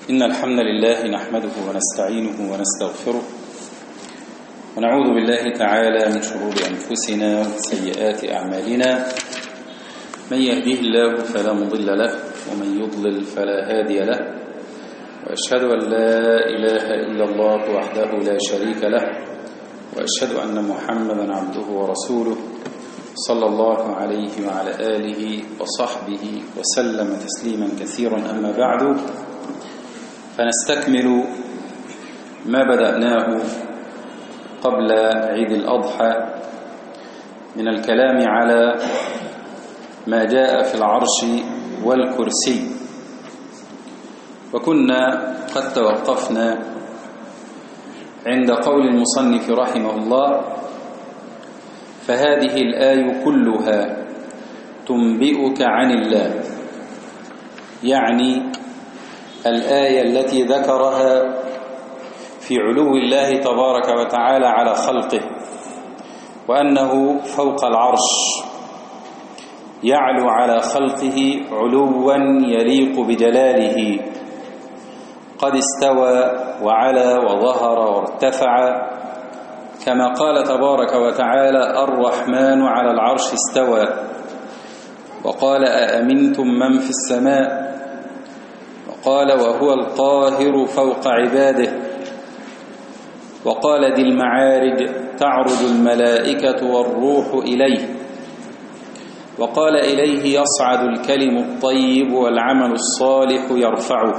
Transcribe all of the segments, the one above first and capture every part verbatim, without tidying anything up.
إن الحمد لله نحمده ونستعينه ونستغفره ونعوذ بالله تعالى من شرور أنفسنا وسيئات أعمالنا. من يهديه الله فلا مضل له ومن يضلل فلا هادي له، وأشهد أن لا إله إلا الله وحده لا شريك له، وأشهد أن محمدا عبده ورسوله صلى الله عليه وعلى آله وصحبه وسلم تسليما كثيرا. أما بعد، فنستكمل ما بدأناه قبل عيد الأضحى من الكلام على ما جاء في العرش والكرسي، وكنا قد توقفنا عند قول المصنف رحمه الله: فهذه الآية كلها تنبئك عن الله، يعني الآية التي ذكرها في علو الله تبارك وتعالى على خلقه، وأنه فوق العرش يعلو على خلقه علوا يليق بجلاله، قد استوى وعلى وظهر وارتفع، كما قال تبارك وتعالى: الرحمن على العرش استوى. وقال: أأمنتم من في السماء؟ وقال: وهو القاهر فوق عباده. وقال: ذي المعارج تعرج الملائكة والروح إليه. وقال: إليه يصعد الكلم الطيب والعمل الصالح يرفعه.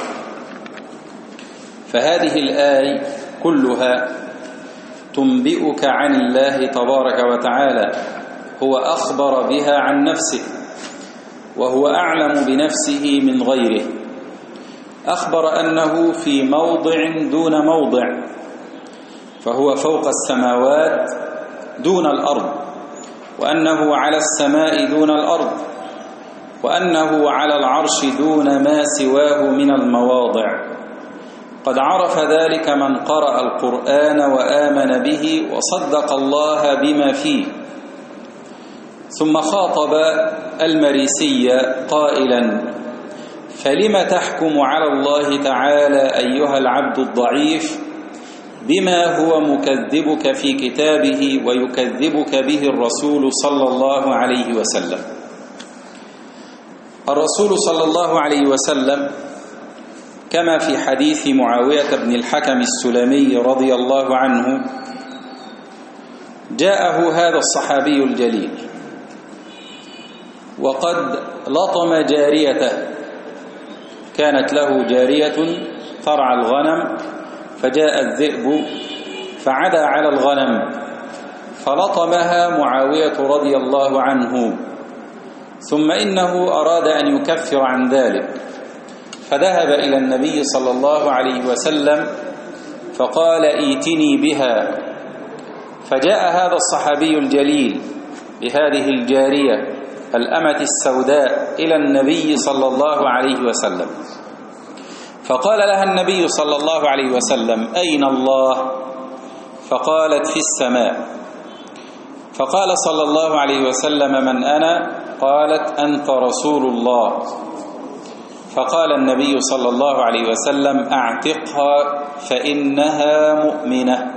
فهذه الآية كلها تنبئك عن الله تبارك وتعالى، هو أخبر بها عن نفسه، وهو أعلم بنفسه من غيره. أخبر أنه في موضع دون موضع، فهو فوق السماوات دون الأرض، وأنه على السماء دون الأرض، وأنه على العرش دون ما سواه من المواضع. قد عرف ذلك من قرأ القرآن وآمن به وصدق الله بما فيه. ثم خاطب المريسي قائلا: فلم تحكم على الله تعالى أيها العبد الضعيف بما هو مكذبك في كتابه ويكذبك به الرسول صلى الله عليه وسلم. الرسول صلى الله عليه وسلم كما في حديث معاوية بن الحكم السلمي رضي الله عنه، جاءه هذا الصحابي الجليل وقد لطم جاريته، كانت له جارية ترعى الغنم، فجاء الذئب فعدى على الغنم فلطمها معاوية رضي الله عنه، ثم إنه أراد أن يكفر عن ذلك، فذهب إلى النبي صلى الله عليه وسلم فقال: ائتني بها. فجاء هذا الصحابي الجليل بهذه الجارية الأمة السوداء إلى النبي صلى الله عليه وسلم، فقال لها النبي صلى الله عليه وسلم: أين الله؟ فقالت: في السماء. فقال صلى الله عليه وسلم: من أنا؟ قالت: أنت رسول الله. فقال النبي صلى الله عليه وسلم: أعتقها فإنها مؤمنة.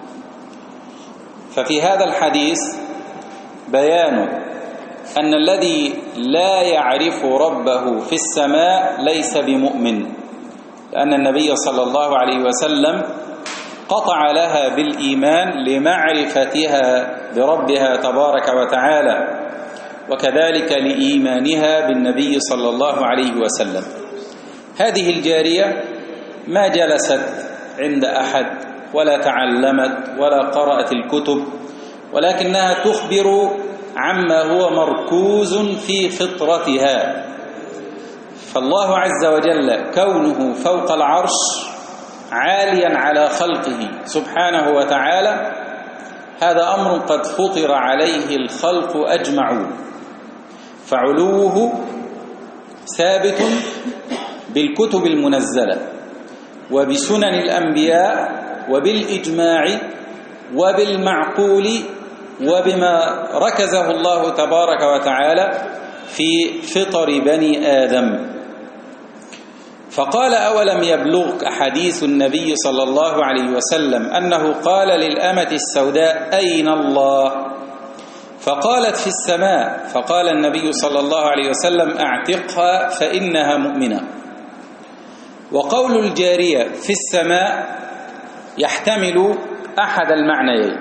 ففي هذا الحديث بيان أن الذي لا يعرف ربه في السماء ليس بمؤمن، لأن النبي صلى الله عليه وسلم قطع لها بالإيمان لمعرفتها بربها تبارك وتعالى، وكذلك لإيمانها بالنبي صلى الله عليه وسلم. هذه الجارية ما جلست عند أحد ولا تعلمت ولا قرأت الكتب، ولكنها تخبر عما هو مركوز في فطرتها. فالله عز وجل كونه فوق العرش عاليا على خلقه سبحانه وتعالى، هذا أمر قد فطر عليه الخلق أجمعون، فعلوه ثابت بالكتب المنزلة وبسنن الأنبياء وبالإجماع وبالمعقول وبما ركزه الله تبارك وتعالى في فطر بني آدم. فقال: أولم يبلغك حديث النبي صلى الله عليه وسلم أنه قال للأمة السوداء: أين الله؟ فقالت: في السماء. فقال النبي صلى الله عليه وسلم: أعتقها فإنها مؤمنة. وقول الجارية في السماء يحتمل أحد المعنيين: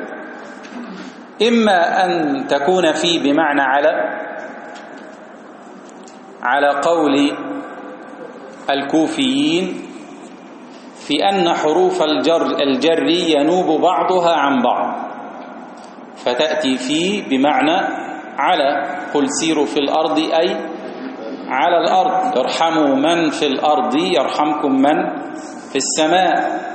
إما أن تكون فيه بمعنى على على قول الكوفيين في أن حروف الجر الجر ينوب بعضها عن بعض، فتأتي فيه بمعنى على: قل سيروا في الأرض أي على الأرض، ارحموا من في الأرض يرحمكم من في السماء.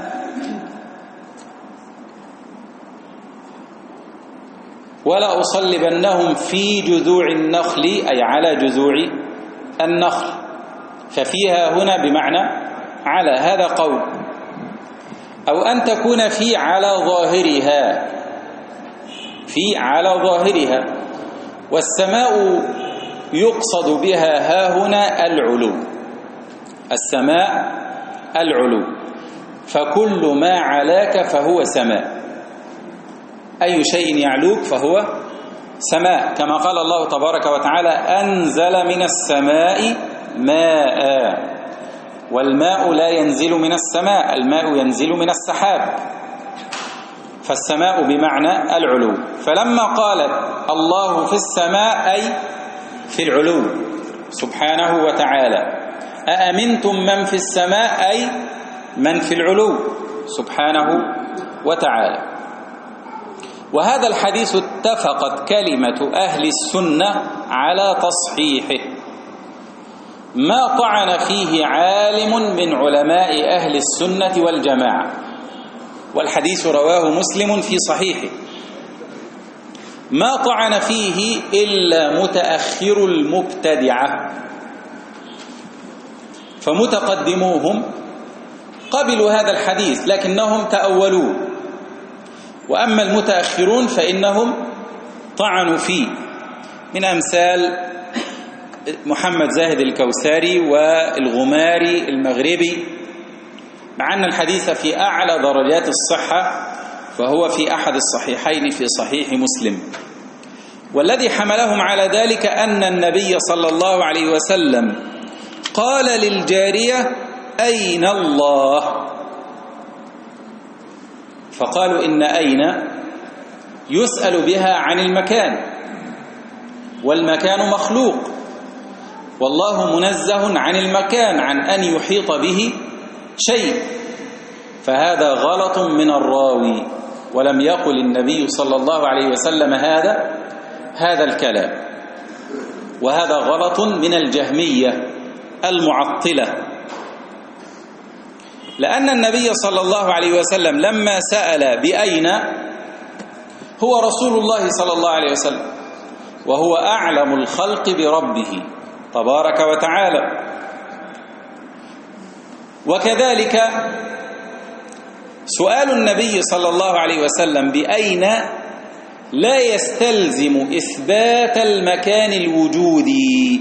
ولا أصلبنهم في جذوع النخل أي على جذوع النخل، ففيها هنا بمعنى على، هذا قول. أو أن تكون في على ظاهرها، في على ظاهرها. والسماء يقصد بها ها هنا العلو، السماء العلو، فكل ما علاك فهو سماء، أي شيء يعلوك فهو سماء، كما قال الله تبارك وتعالى: أنزل من السماء ماء. والماء لا ينزل من السماء، الماء ينزل من السحاب، فالسماء بمعنى العلو. فلما قال الله في السماء أي في العلو سبحانه وتعالى. أأمنتم من في السماء أي من في العلو سبحانه وتعالى. وهذا الحديث اتفقت كلمة أهل السنة على تصحيحه، ما طعن فيه عالم من علماء أهل السنة والجماعة، والحديث رواه مسلم في صحيحه. ما طعن فيه إلا متأخر المبتدعة، فمتقدموهم قبلوا هذا الحديث لكنهم تأولوه، وأما المتأخرون فإنهم طعنوا فيه، من أمثال محمد زاهد الكوثري والغماري المغربي، مع أن الحديث في أعلى درجات الصحة، فهو في أحد الصحيحين في صحيح مسلم. والذي حملهم على ذلك أن النبي صلى الله عليه وسلم قال للجارية: أين الله؟ فقالوا: إن أين يسأل بها عن المكان، والمكان مخلوق، والله منزه عن المكان، عن أن يحيط به شيء. فهذا غلط من الراوي، ولم يقل النبي صلى الله عليه وسلم هذا هذا الكلام. وهذا غلط من الجهمية المعطلة، لأن النبي صلى الله عليه وسلم لما سأل بأين، هو رسول الله صلى الله عليه وسلم، وهو أعلم الخلق بربه تبارك وتعالى. وكذلك سؤال النبي صلى الله عليه وسلم بأين لا يستلزم إثبات المكان الوجودي،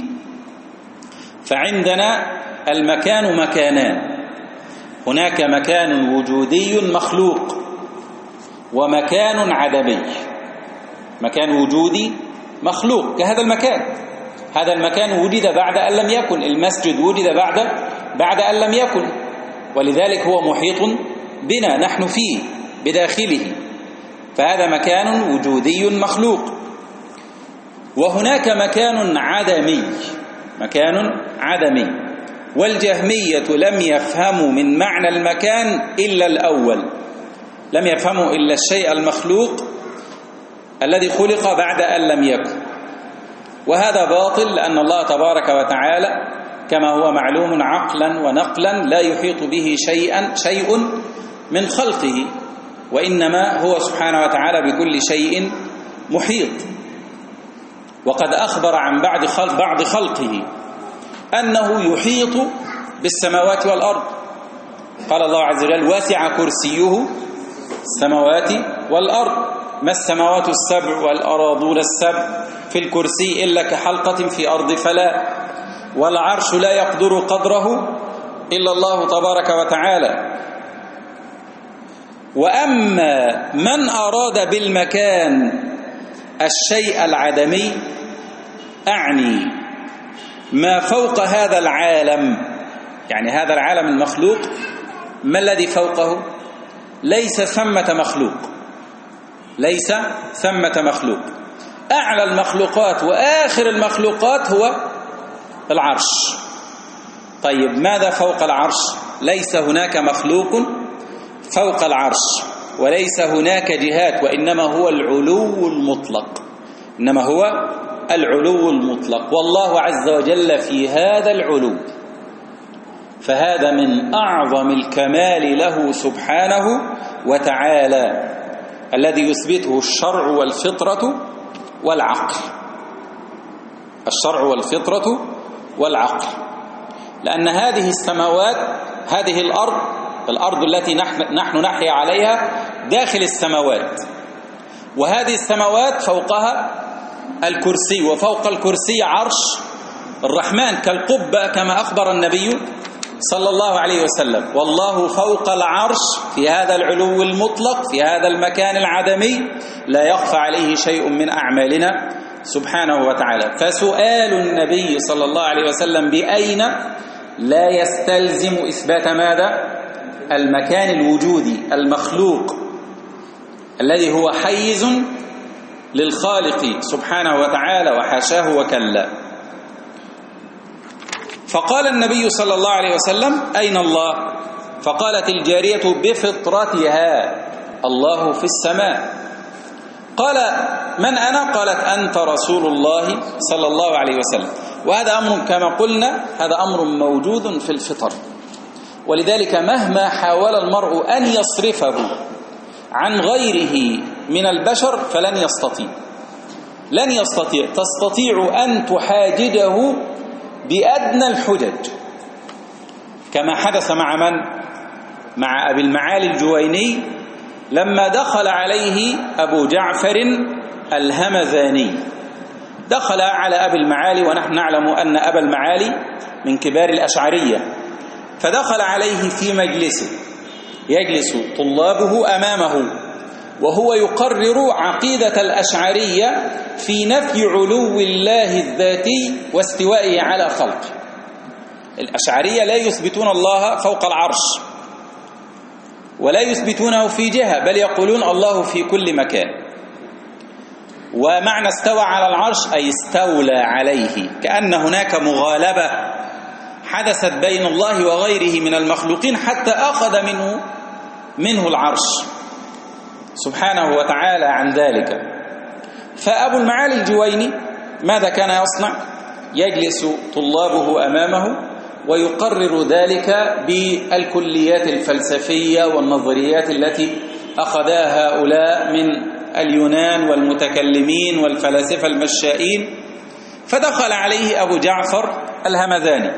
فعندنا المكان مكانان: هناك مكان وجودي مخلوق، ومكان عدمي. مكان وجودي مخلوق كهذا المكان، هذا المكان وجد بعد أن لم يكن، المسجد وجد بعد بعد أن لم يكن، ولذلك هو محيط بنا، نحن فيه بداخله، فهذا مكان وجودي مخلوق. وهناك مكان عدمي، مكان عدمي. والجهمية لم يفهموا من معنى المكان إلا الأول، لم يفهموا إلا الشيء المخلوق الذي خلق بعد أن لم يكن، وهذا باطل، لأن الله تبارك وتعالى كما هو معلوم عقلا ونقلا لا يحيط به شيئا شيء من خلقه، وإنما هو سبحانه وتعالى بكل شيء محيط. وقد أخبر عن بعض خلق بعض خلقه أنه يحيط بالسماوات والأرض، قال الله عز وجل: وسع كرسيه السماوات والأرض، ما السماوات السبع والأراضون السبع في الكرسي إلا كحلقة في أرض فلاة، والعرش لا يقدر قدره إلا الله تبارك وتعالى. وأما من أراد بالمكان الشيء العدمي، أعني ما فوق هذا العالم، يعني هذا العالم المخلوق ما الذي فوقه؟ ليس ثمة مخلوق، ليس ثمة مخلوق. أعلى المخلوقات وآخر المخلوقات هو العرش. طيب ماذا فوق العرش؟ ليس هناك مخلوق فوق العرش، وليس هناك جهات، وإنما هو العلو المطلق، إنما هو العلو المطلق، والله عز وجل في هذا العلو. فهذا من أعظم الكمال له سبحانه وتعالى الذي يثبته الشرع والفطرة والعقل، الشرع والفطرة والعقل. لأن هذه السماوات، هذه الأرض، الأرض التي نحن, نحن نحيا عليها داخل السماوات، وهذه السماوات فوقها الكرسي، وفوق الكرسي عرش الرحمن كالقبة كما أخبر النبي صلى الله عليه وسلم. والله فوق العرش في هذا العلو المطلق، في هذا المكان العدمي، لا يخفى عليه شيء من أعمالنا سبحانه وتعالى. فسؤال النبي صلى الله عليه وسلم بأين لا يستلزم إثبات ماذا؟ المكان الوجودي المخلوق الذي هو حيز للخالق سبحانه وتعالى وحاشاه وكلا. فقال النبي صلى الله عليه وسلم: أين الله؟ فقالت الجارية بفطرتها: الله في السماء. قال: من أنا؟ قالت: أنت رسول الله صلى الله عليه وسلم. وهذا أمر كما قلنا، هذا أمر موجود في الفطر، ولذلك مهما حاول المرء أن يصرفه عن غيره من البشر فلن يستطيع، لن يستطيع. تستطيع أن تحاججه بأدنى الحجج، كما حدث مع من؟ مع أبي المعالي الجويني لما دخل عليه أبو جعفر الهمذاني. دخل على أبي المعالي، ونحن نعلم أن أبا المعالي من كبار الأشعرية، فدخل عليه في مجلسه، يجلس طلابه أمامه وهو يقرر عقيدة الأشعرية في نفي علو الله الذاتي واستوائه على خلقه. الأشعرية لا يثبتون الله فوق العرش، ولا يثبتونه في جهة، بل يقولون الله في كل مكان. ومعنى استوى على العرش أي استولى عليه، كأن هناك مغالبة حدثت بين الله وغيره من المخلوقين حتى أخذ منه منه العرش سبحانه وتعالى عن ذلك. فأبو المعالي الجويني ماذا كان يصنع؟ يجلس طلابه أمامه ويقرر ذلك بالكليات الفلسفية والنظريات التي أخذها هؤلاء من اليونان والمتكلمين والفلاسفة المشائين. فدخل عليه أبو جعفر الهمذاني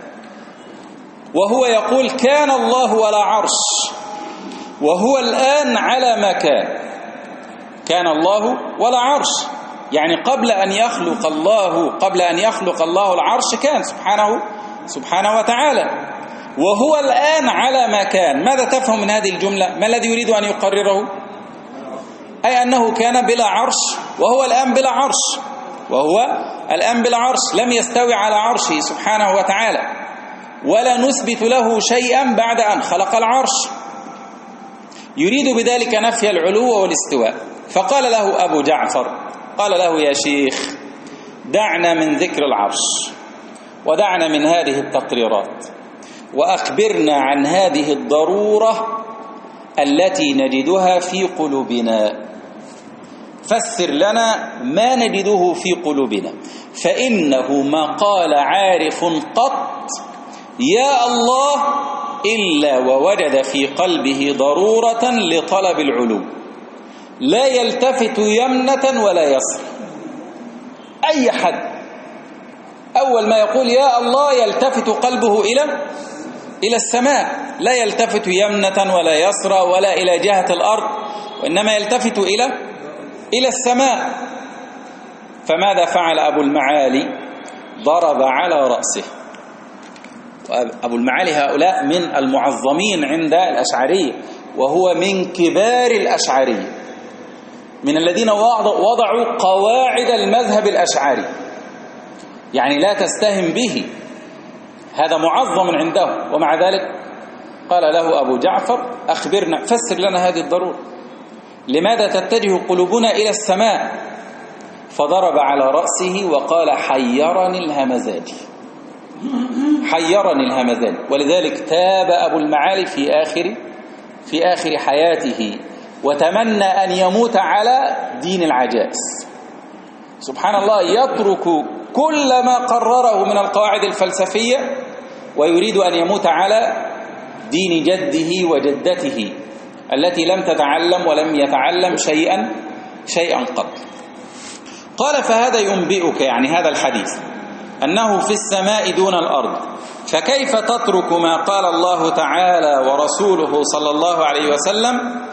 وهو يقول: كان الله ولا عرش، وهو الآن على ما كان. كان الله ولا عرش، يعني قبل أن يخلق الله قبل أن يخلق الله العرش كان سبحانه سبحانه وتعالى، وهو الآن على ما كان. ماذا تفهم من هذه الجملة؟ ما الذي يريد أن يقرره؟ أي أنه كان بلا عرش وهو الآن بلا عرش، وهو الآن بلا عرش، لم يستوي على عرشه سبحانه وتعالى، ولا نثبت له شيئا بعد أن خلق العرش. يريد بذلك نفي العلو والاستواء. فقال له أبو جعفر، قال له: يا شيخ، دعنا من ذكر العرش، ودعنا من هذه التقريرات، وأخبرنا عن هذه الضرورة التي نجدها في قلوبنا. فسر لنا ما نجده في قلوبنا، فإنه ما قال عارف قط يا الله إلا ووجد في قلبه ضرورة لطلب العلو، لا يلتفت يمنة ولا يسرى. أي حد أول ما يقول يا الله يلتفت قلبه إلى إلى السماء، لا يلتفت يمنة ولا يسرى ولا إلى جهة الأرض، وإنما يلتفت إلى إلى السماء. فماذا فعل أبو المعالي؟ ضرب على رأسه أبو المعالي هؤلاء من المعظمين عند الأشعرية، وهو من كبار الأشعرية، من الذين وضعوا قواعد المذهب الأشعري، يعني لا تستهن به، هذا معظم عنده. ومع ذلك قال له أبو جعفر أخبرنا، فسر لنا هذه الضرورة، لماذا تتجه قلوبنا إلى السماء؟ فضرب على رأسه وقال حيرني الهمزات، حيرني الهمزات. ولذلك تاب أبو المعالي في آخر في آخر حياته وتمنى أن يموت على دين العجائز. سبحان الله، يترك كل ما قرره من القواعد الفلسفية ويريد أن يموت على دين جده وجدته التي لم تتعلم ولم يتعلم شيئا شيئا قط. قال فهذا ينبئك، يعني هذا الحديث، أنه في السماء دون الأرض، فكيف تترك ما قال الله تعالى ورسوله صلى الله عليه وسلم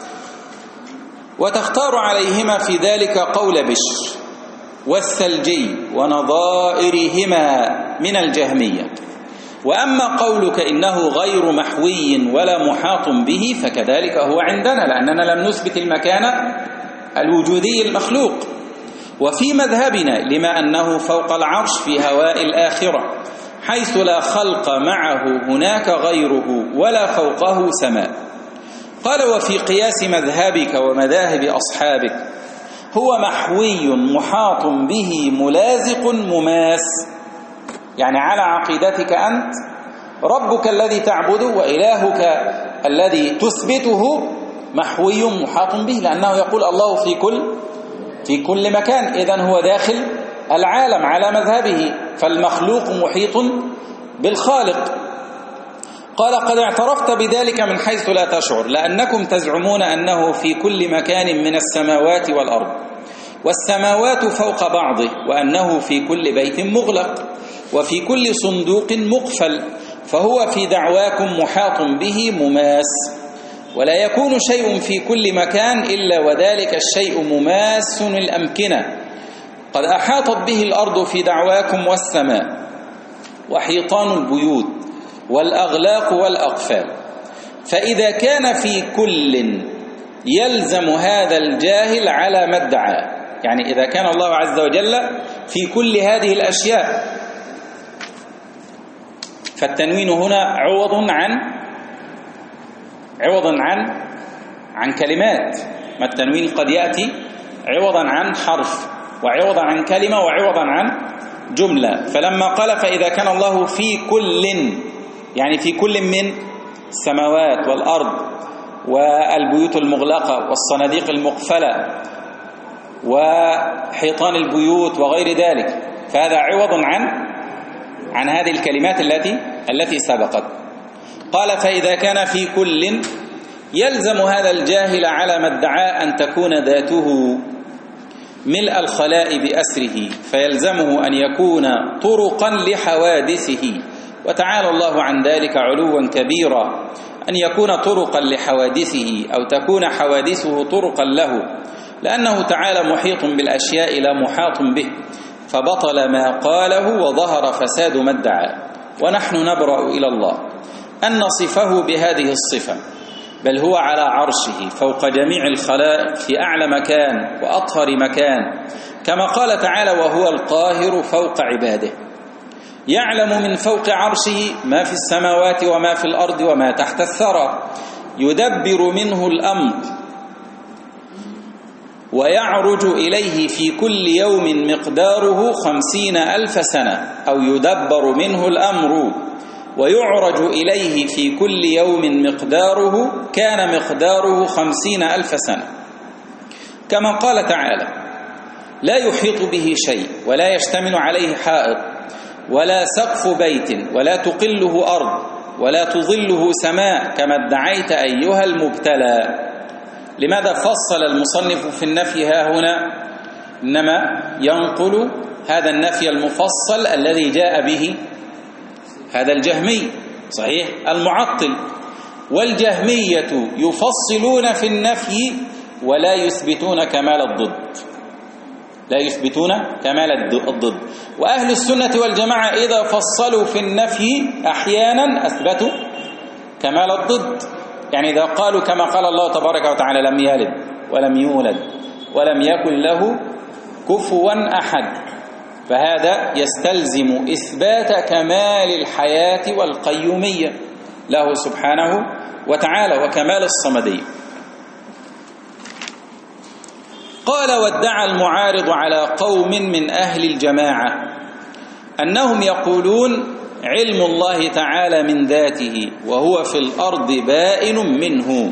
وتختار عليهما في ذلك قول بشر والثلجي ونظائرهما من الجهمية؟ وأما قولك إنه غير محوي ولا محاط به فكذلك هو عندنا، لأننا لم نثبت المكان الوجودي المخلوق. وفي مذهبنا لما أنه فوق العرش في هواء الآخرة حيث لا خلق معه هناك غيره ولا فوقه سماء. قال وفي قياس مذهبك ومذاهب أصحابك هو محوي محاط به ملازق مماس، يعني على عقيدتك أنت ربك الذي تعبده وإلهك الذي تثبته محوي محاط به، لأنه يقول الله في كل في كل مكان، إذن هو داخل العالم على مذهبه، فالمخلوق محيط بالخالق. قال قد اعترفت بذلك من حيث لا تشعر، لأنكم تزعمون أنه في كل مكان من السماوات والأرض، والسماوات فوق بعضه، وأنه في كل بيت مغلق وفي كل صندوق مقفل، فهو في دعواكم محاط به مماس. ولا يكون شيء في كل مكان إلا وذلك الشيء مماس الأمكنة، قد أحاطت به الأرض في دعواكم والسماء، وحيطان البيوت والأغلاق والأقفال. فإذا كان في كل يلزم هذا الجاهل على ما ادعى، يعني إذا كان الله عز وجل في كل هذه الأشياء، فالتنوين هنا عوض عن عوضا عن عن كلمات، ما التنوين قد يأتي عوضا عن حرف وعوضا عن كلمة وعوضا عن جملة. فلما قال فإذا كان الله في كل، يعني في كل من السماوات والأرض والبيوت المغلقة والصناديق المقفلة وحيطان البيوت وغير ذلك، فهذا عوض عن عن هذه الكلمات التي التي سبقت. قال فإذا كان في كل يلزم هذا الجاهل على ما ادعى أن تكون ذاته ملء الخلاء بأسره، فيلزمه أن يكون طرقا لحوادثه، وتعالى الله عن ذلك علوا كبيرا، أن يكون طرقا لحوادثه أو تكون حوادثه طرقا له، لأنه تعالى محيط بالأشياء لا محاط به، فبطل ما قاله وظهر فساد ما ادعى. ونحن نبرأ إلى الله أن نصفه بهذه الصفة، بل هو على عرشه فوق جميع الخلائق في أعلى مكان وأطهر مكان، كما قال تعالى وهو القاهر فوق عباده، يعلم من فوق عرشه ما في السماوات وما في الأرض وما تحت الثرى، يدبر منه الأمر ويعرج إليه في كل يوم مقداره خمسين ألف سنة، أو يدبر منه الأمر ويعرج إليه في كل يوم مقداره كان مقداره خمسين ألف سنة، كما قال تعالى لا يحيط به شيء ولا يشتمل عليه حائط ولا سقف بيت ولا تقله أرض ولا تظله سماء كما ادعيت أيها المبتلى. لماذا فصل المصنف في النفي ها هنا؟ إنما ينقل هذا النفي المفصل الذي جاء به هذا الجهمي، صحيح المعطل، والجهمية يفصلون في النفي ولا يثبتون كمال الضد، لا يثبتون كمال الضد، وأهل السنة والجماعة إذا فصلوا في النفي أحيانا أثبتوا كمال الضد، يعني إذا قالوا كما قال الله تبارك وتعالى لم يلد ولم يولد ولم يكن له كفوا أحد، فهذا يستلزم إثبات كمال الحياة والقيومية له سبحانه وتعالى وكمال الصمدية. قال: وادعى المعارض على قوم من أهل الجماعة أنهم يقولون علم الله تعالى من ذاته وهو في الأرض بائن منه،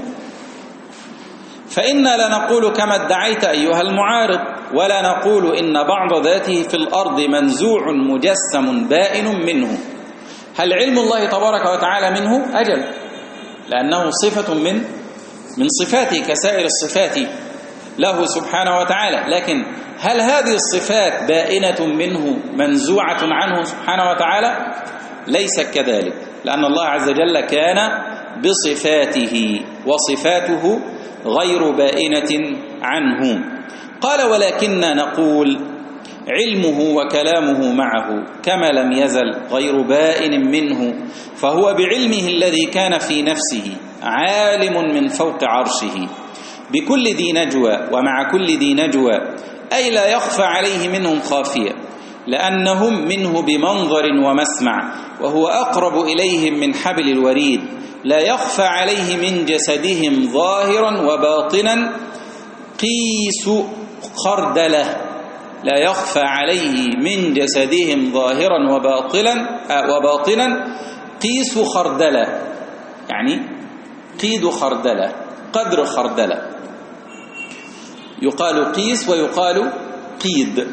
فإنا لا نقول كما ادعيت أيها المعارض، ولا نقول إن بعض ذاته في الأرض منزوع مجسم بائن منه. هل علم الله تبارك وتعالى منه؟ أجل، لأنه صفة من من صفاته كسائر الصفات له سبحانه وتعالى، لكن هل هذه الصفات بائنة منه منزوعة عنه سبحانه وتعالى؟ ليس كذلك، لأن الله عز وجل كان بصفاته وصفاته غير بائنة عنه. قال: ولكننا نقول علمه وكلامه معه كما لم يزل غير بائن منه، فهو بعلمه الذي كان في نفسه عالم من فوق عرشه بكل ذي نجوى ومع كل ذي نجوى، أي لا يخفى عليه منهم خافية، لأنهم منه بمنظر ومسمع، وهو أقرب إليهم من حبل الوريد، لا يخفى عليه من جسدهم ظاهرا وباطنا قيس خردلة، لا يخفى عليه من جسدهم ظاهرا وباطنا وباطنا قيس خردلة، يعني قيد خردلة، قدر خردلة، يقال قيس ويقال قيد،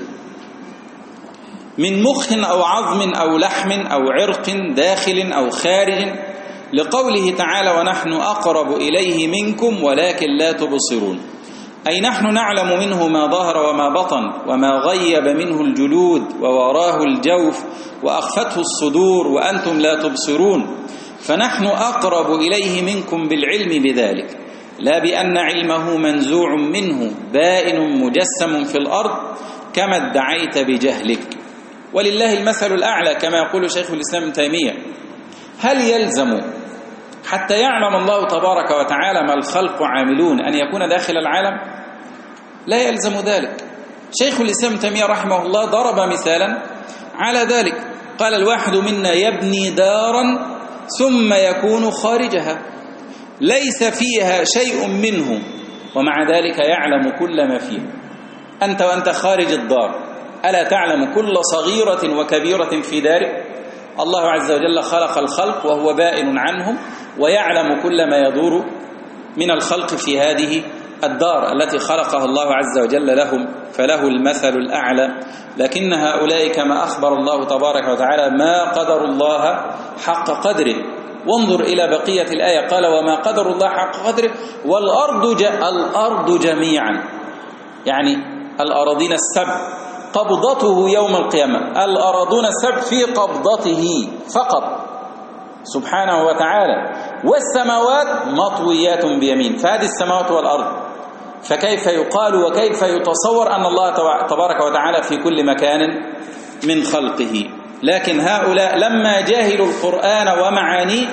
من مخ أو عظم أو لحم أو عرق داخل أو خارج، لقوله تعالى: ونحن أقرب إليه منكم ولكن لا تبصرون، أي نحن نعلم منه ما ظهر وما بطن وما غيب منه الجلود ووراه الجوف وأخفته الصدور وأنتم لا تبصرون، فنحن أقرب إليه منكم بالعلم بذلك، لا بأن علمه منزوع منه بائن مجسم في الأرض كما ادعيت بجهلك. ولله المثل الأعلى كما يقول شيخ الإسلام ابن تيمية. هل يلزم حتى يعلم الله تبارك وتعالى ما الخلق عاملون أن يكون داخل العالم؟ لا يلزم ذلك. شيخ الإسلام ابن تيمية رحمه الله ضرب مثالا على ذلك، قال: الواحد منا يبني دارا ثم يكون خارجها ليس فيها شيء منه، ومع ذلك يعلم كل ما فيها. أنت وأنت خارج الدار ألا تعلم كل صغيرة وكبيرة في دارك؟ الله عز وجل خلق الخلق وهو بائن عنهم، ويعلم كل ما يدور من الخلق في هذه الدار التي خلقها الله عز وجل لهم، فله المثل الأعلى. لكن هؤلاء كما أخبر الله تبارك وتعالى ما قدر الله حق قدره. وانظر إلى بقية الآية، قال: وما قدر الله حق قدره والأرض ج... الأرض جميعا، يعني الأراضين السبع قبضته يوم القيامة، الأراضون السبع في قبضته فقط سبحانه وتعالى، والسماوات مطويات بيمين، فهذه السماوات والأرض، فكيف يقال وكيف يتصور أن الله تبارك وتعالى في كل مكان من خلقه؟ لكن هؤلاء لما جاهلوا القرآن ومعانيه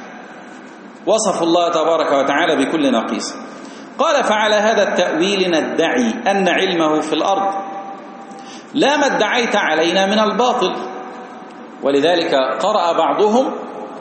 وصفوا الله تبارك وتعالى بكل نقيص. قال: فعلى هذا التأويل ندعي أن علمه في الأرض لا ما ادعيت علينا من الباطل. ولذلك قرأ بعضهم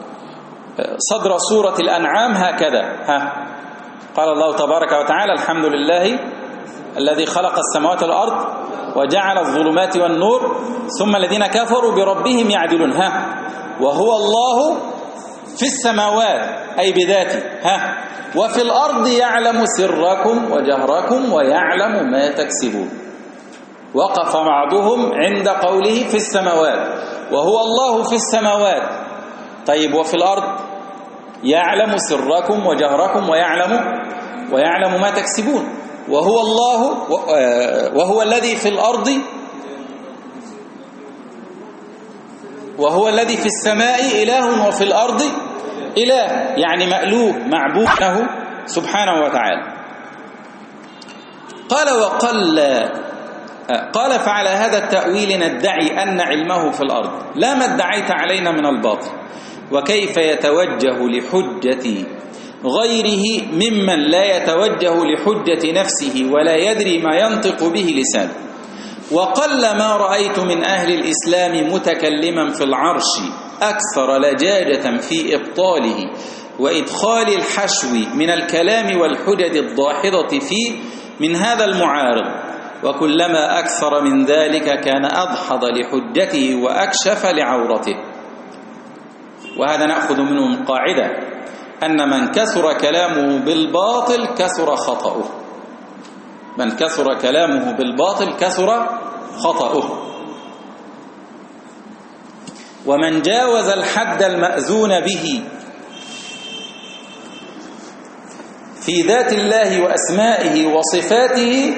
صدر سورة الأنعام هكذا، ها قال الله تبارك وتعالى: الحمد لله الذي خلق السماوات والأرض وجعل الظلمات والنور ثم الذين كفروا بربهم يعدلون، ها وهو الله في السماوات أي بذاته، ها وفي الأرض يعلم سركم وجهركم ويعلم ما تكسبون. وقف بعضهم عند قوله في السماوات، وهو الله في السماوات، طيب وفي الأرض يعلم سركم وجهركم ويعلم ويعلم ما تكسبون، وهو الله وهو الذي في الأرض وهو الذي في السماء إله وفي الأرض إله، يعني مألوه معبود له سبحانه وتعالى. قال: وقل قال فعلى هذا التأويل ندعي أن علمه في الأرض لا ما ادعيت علينا من الباطل، وكيف يتوجه لحجة غيره ممن لا يتوجه لحجة نفسه ولا يدري ما ينطق به لسانه. وقل ما رأيت من أهل الإسلام متكلما في العرش أكثر لجاجة في إبطاله وإدخال الحشو من الكلام والحجج الداحضة فيه من هذا المعارض، وكلما أكثر من ذلك كان أدحض لحجته وأكشف لعورته. وهذا نأخذ منه قاعدة أن من كثر كلامه بالباطل كثر خطأه، من كثر كلامه بالباطل كثر خطأه. ومن جاوز الحد المأذون به في ذات الله وأسمائه وصفاته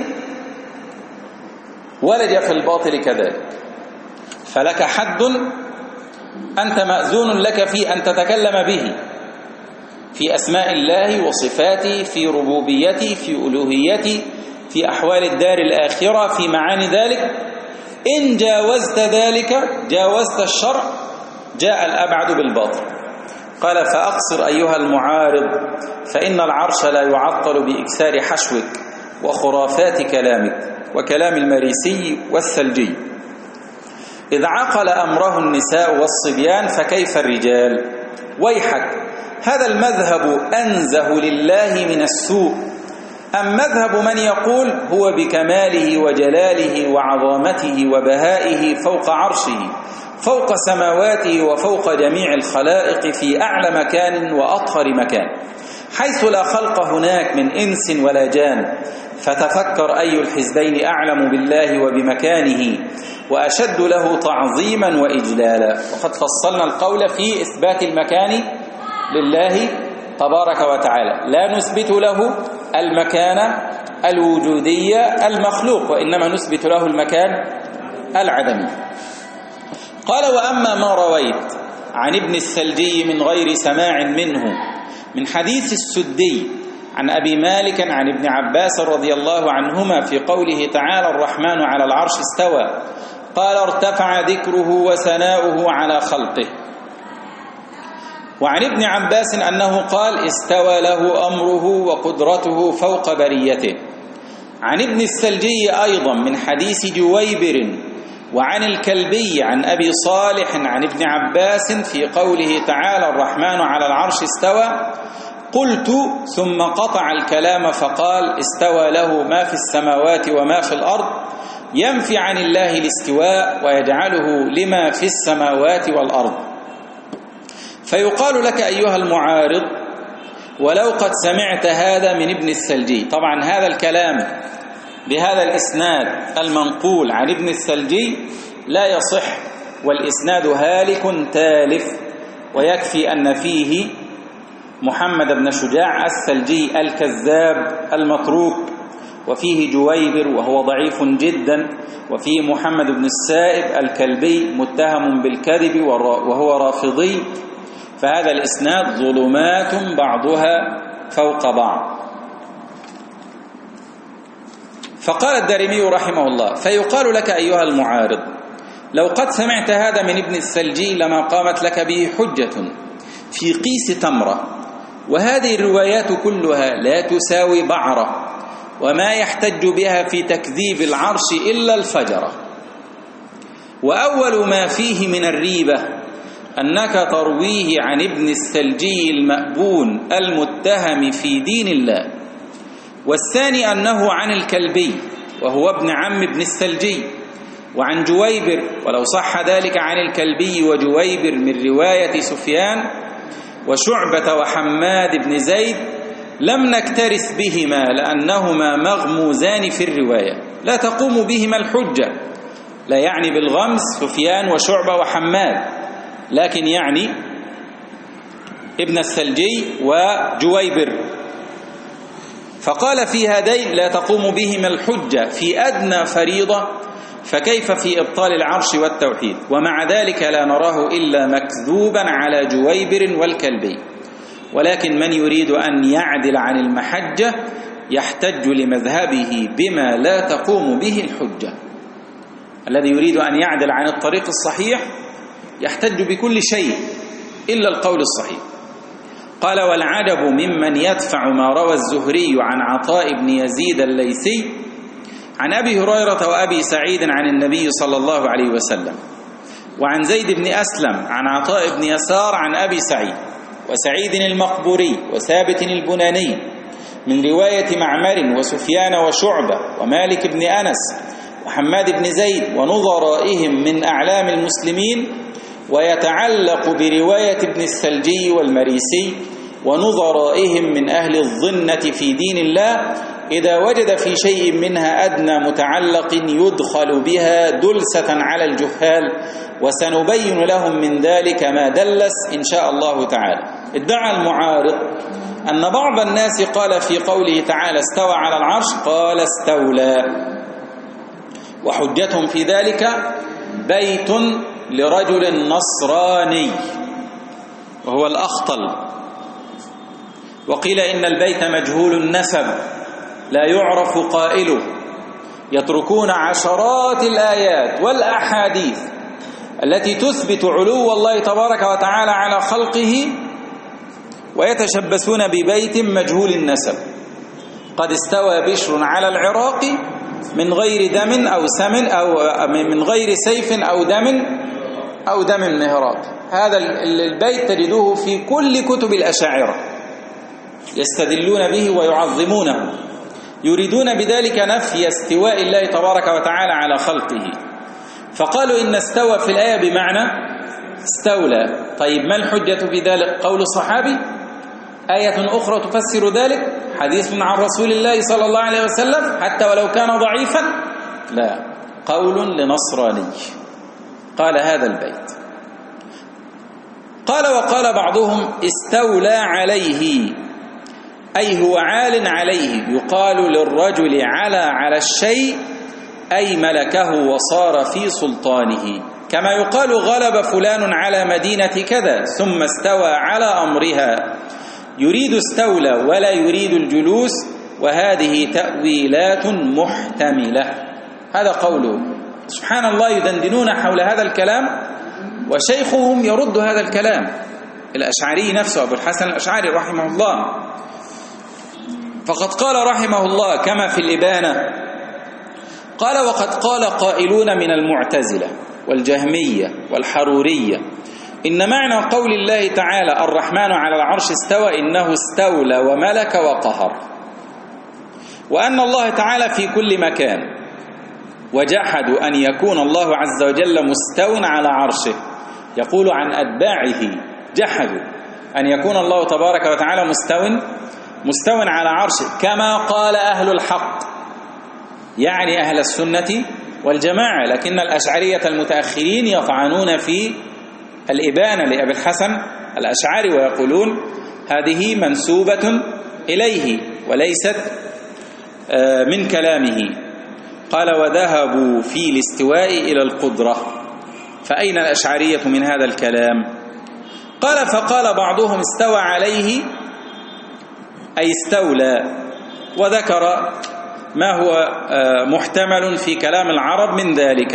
ولج في الباطل كذلك. فلك حد أنت مأذون لك في أن تتكلم به في أسماء الله وصفاته، في ربوبيته، في ألوهيته، في أحوال الدار الآخرة، في معاني ذلك. إن جاوزت ذلك جاوزت الشرع، جاء الأبعد بالباطل. قال فأقصر أيها المعارض، فإن العرش لا يعطل بإكثار حشوك وخرافات كلامك وكلام المريسي والثلجي. إذ عقل أمره النساء والصبيان فكيف الرجال؟ ويحك، هذا المذهب أنزه لله من السوء، أم مذهب من يقول هو بكماله وجلاله وعظامته وبهائه فوق عرشه فوق سماواته وفوق جميع الخلائق في أعلى مكان وأطهر مكان حيث لا خلق هناك من إنس ولا جان. فتفكر أي الحزبين أعلم بالله وبمكانه وأشد له تعظيما وإجلالا. وقد فصلنا القول في إثبات المكان لله تبارك وتعالى، لا نثبت له المكان الوجودية المخلوق، وإنما نثبت له المكان العدمي. قال وأما ما رويت عن ابن الثلجي من غير سماع منه من حديث السدي عن أبي مالك عن ابن عباس رضي الله عنهما في قوله تعالى الرحمن على العرش استوى، قال ارتفع ذكره وثناؤه على خلقه. وعن ابن عباس أنه قال استوى له أمره وقدرته فوق بريته. عن ابن الثلجي أيضا من حديث جويبر وعن الكلبي عن أبي صالح عن ابن عباس في قوله تعالى الرحمن على العرش استوى، قلت ثم قطع الكلام فقال استوى له ما في السماوات وما في الأرض، ينفي عن الله الاستواء ويجعله لما في السماوات والأرض. فيقال لك أيها المعارض ولو قد سمعت هذا من ابن الثلجي، طبعا هذا الكلام بهذا الإسناد المنقول عن ابن الثلجي لا يصح، والإسناد هالك تالف، ويكفي أن فيه محمد بن شجاع الثلجي الكذاب المتروك، وفيه جويبر وهو ضعيف جدا، وفيه محمد بن السائب الكلبي متهم بالكذب وهو رافضي. فهذا الإسناد ظلمات بعضها فوق بعض. فقال الدارمي رحمه الله فيقال لك أيها المعارض لو قد سمعت هذا من ابن الثلجي لما قامت لك به حجة في قيس تمرة، وهذه الروايات كلها لا تساوي بعرة، وما يحتج بها في تكذيب العرش إلا الفجرة. وأول ما فيه من الريبة أنك ترويه عن ابن الثلجي المأبون المتهم في دين الله، والثاني أنه عن الكلبي وهو ابن عم ابن الثلجي، وعن جويبر ولو صح ذلك عن الكلبي وجويبر من رواية سفيان وشعبة وحماد بن زيد لم نكترث بهما لأنهما مغموزان في الرواية لا تقوم بهما الحجة، لا يعني بالغمز سفيان وشعبة وحماد، لكن يعني ابن الثلجي وجويبر. فقال في هذين لا تقوم بهما الحجة في أدنى فريضة، فكيف في إبطال العرش والتوحيد؟ ومع ذلك لا نراه إلا مكذوبا على جويبر والكلبي. ولكن من يريد أن يعدل عن المحجة يحتج لمذهبه بما لا تقوم به الحجة. الذي يريد أن يعدل عن الطريق الصحيح يحتج بكل شيء إلا القول الصحيح. قال: والعجب ممن يدفع ما روى الزهري عن عطاء بن يزيد الليثي عن أبي هريرة وأبي سعيد عن النبي صلى الله عليه وسلم، وعن زيد بن أسلم عن عطاء بن يسار عن أبي سعيد وسعيد المقبوري وثابت البناني من رواية معمر وسفيان وشعبة ومالك بن أنس وحماد بن زيد ونظرائهم من أعلام المسلمين، ويتعلق برواية ابن الثلجي والمريسي ونظرائهم من أهل الظنة في دين الله إذا وجد في شيء منها أدنى متعلق يدخل بها دلسة على الجهال، وسنبين لهم من ذلك ما دلس إن شاء الله تعالى. ادعى المعارض أن بعض الناس قال في قوله تعالى استوى على العرش قال استولى، وحجتهم في ذلك بيت لرجل نصراني وهو الأخطل، وقيل إن البيت مجهول النسب لا يعرف قائله، يتركون عشرات الآيات والأحاديث التي تثبت علو الله تبارك وتعالى على خلقه ويتشبثون ببيت مجهول النسب. قد استوى بشر على العراق من غير دم أو سم أو من غير سيف أو دم أو دم مهراق. هذا البيت تجدوه في كل كتب الأشاعرة يستدلون به ويعظمونه، يريدون بذلك نفي استواء الله تبارك وتعالى على خلقه، فقالوا إن استوى في الآية بمعنى استولى. طيب ما الحجة في ذلك؟ قول الصحابي، آية أخرى تفسر ذلك، حديث عن رسول الله صلى الله عليه وسلم حتى ولو كان ضعيفا؟ لا، قول لنصراني قال هذا البيت. قال: وقال بعضهم استولى عليه أي هو عال عليه، يقال للرجل على على الشيء أي ملكه وصار في سلطانه، كما يقال غلب فلان على مدينة كذا ثم استوى على أمرها، يريد استولى ولا يريد الجلوس، وهذه تأويلات محتملة. هذا قوله. سبحان الله، يدندنون حول هذا الكلام وشيخهم يرد هذا الكلام، الأشعري نفسه أبو الحسن الأشعري رحمه الله. فقد قال رحمه الله كما في الإبانة، قال: وقد قال قائلون من المعتزلة والجهمية والحرورية إن معنى قول الله تعالى الرحمن على العرش استوى إنه استولى وملك وقهر، وأن الله تعالى في كل مكان، وجحدوا أن يكون الله عز وجل مستو على عرشه. يقول عن أتباعه جحدوا أن يكون الله تبارك وتعالى مستو مستو على عرشه كما قال أهل الحق، يعني أهل السنة والجماعة. لكن الأشعرية المتأخرين يطعنون في الإبانة لأبي الحسن الأشعري ويقولون هذه منسوبة إليه وليست من كلامه. قال: وذهبوا في الاستواء إلى القدرة، فأين الأشعرية من هذا الكلام؟ قال: فقال بعضهم استوى عليه أي استولى، وذكر ما هو محتمل في كلام العرب من ذلك.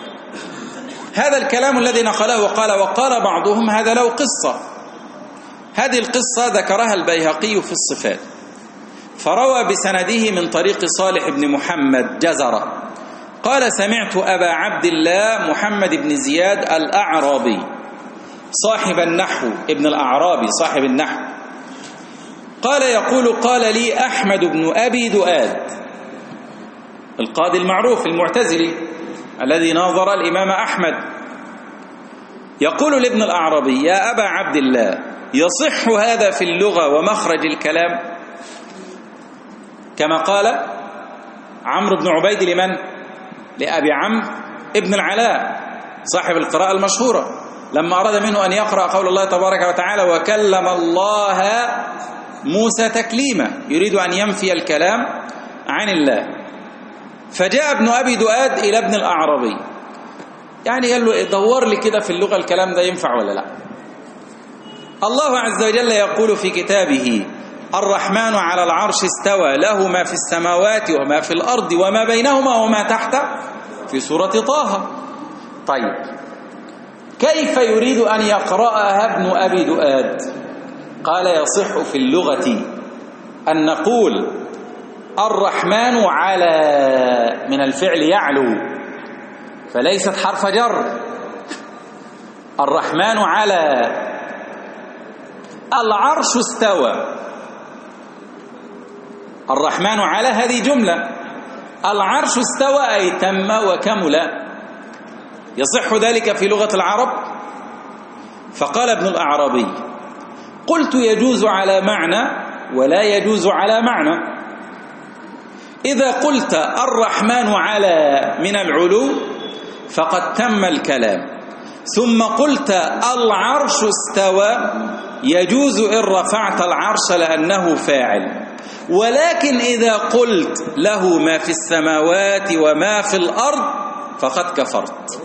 هذا الكلام الذي نقله وقال وقال بعضهم هذا له قصة. هذه القصة ذكرها البيهقي في الصفات، فروى بسنده من طريق صالح بن محمد جزرة قال: سمعت أبا عبد الله محمد بن زياد الأعرابي صاحب النحو، ابن الأعرابي صاحب النحو، قال يقول: قال لي أحمد بن أبي دؤاد القاضي المعروف المعتزلي الذي ناظر الإمام أحمد، يقول لابن الأعرابي: يا أبا عبد الله، يصح هذا في اللغة ومخرج الكلام؟ كما قال عمرو بن عبيد لمن؟ لأبي عمرو ابن العلاء صاحب القراءة المشهورة، لما أراد منه أن يقرأ قول الله تبارك وتعالى: وكلم الله موسى تكليما، يريد أن ينفي الكلام عن الله. فجاء ابن أبي دؤاد إلى ابن الأعرابي، يعني قال له: دور لي كده في اللغة الكلام ده ينفع ولا لا؟ الله عز وجل يقول في كتابه: الرحمن على العرش استوى، له ما في السماوات وما في الأرض وما بينهما وما تحت. في سورة طه. طيب كيف يريد أن يقرأها ابن أبي دؤاد؟ قال يصح في اللغة أن نقول الرحمن على من الفعل يعلو فليست حرف جر، الرحمن على العرش استوى، الرحمن على هذه جملة، العرش استوى أي تم وكمل، يصح ذلك في لغة العرب؟ فقال ابن الأعرابي قلت يجوز على معنى ولا يجوز على معنى. إذا قلت الرحمن على من العلو فقد تم الكلام، ثم قلت العرش استوى يجوز إن رفعت العرش لأنه فاعل، ولكن إذا قلت له ما في السماوات وما في الأرض فقد كفرت،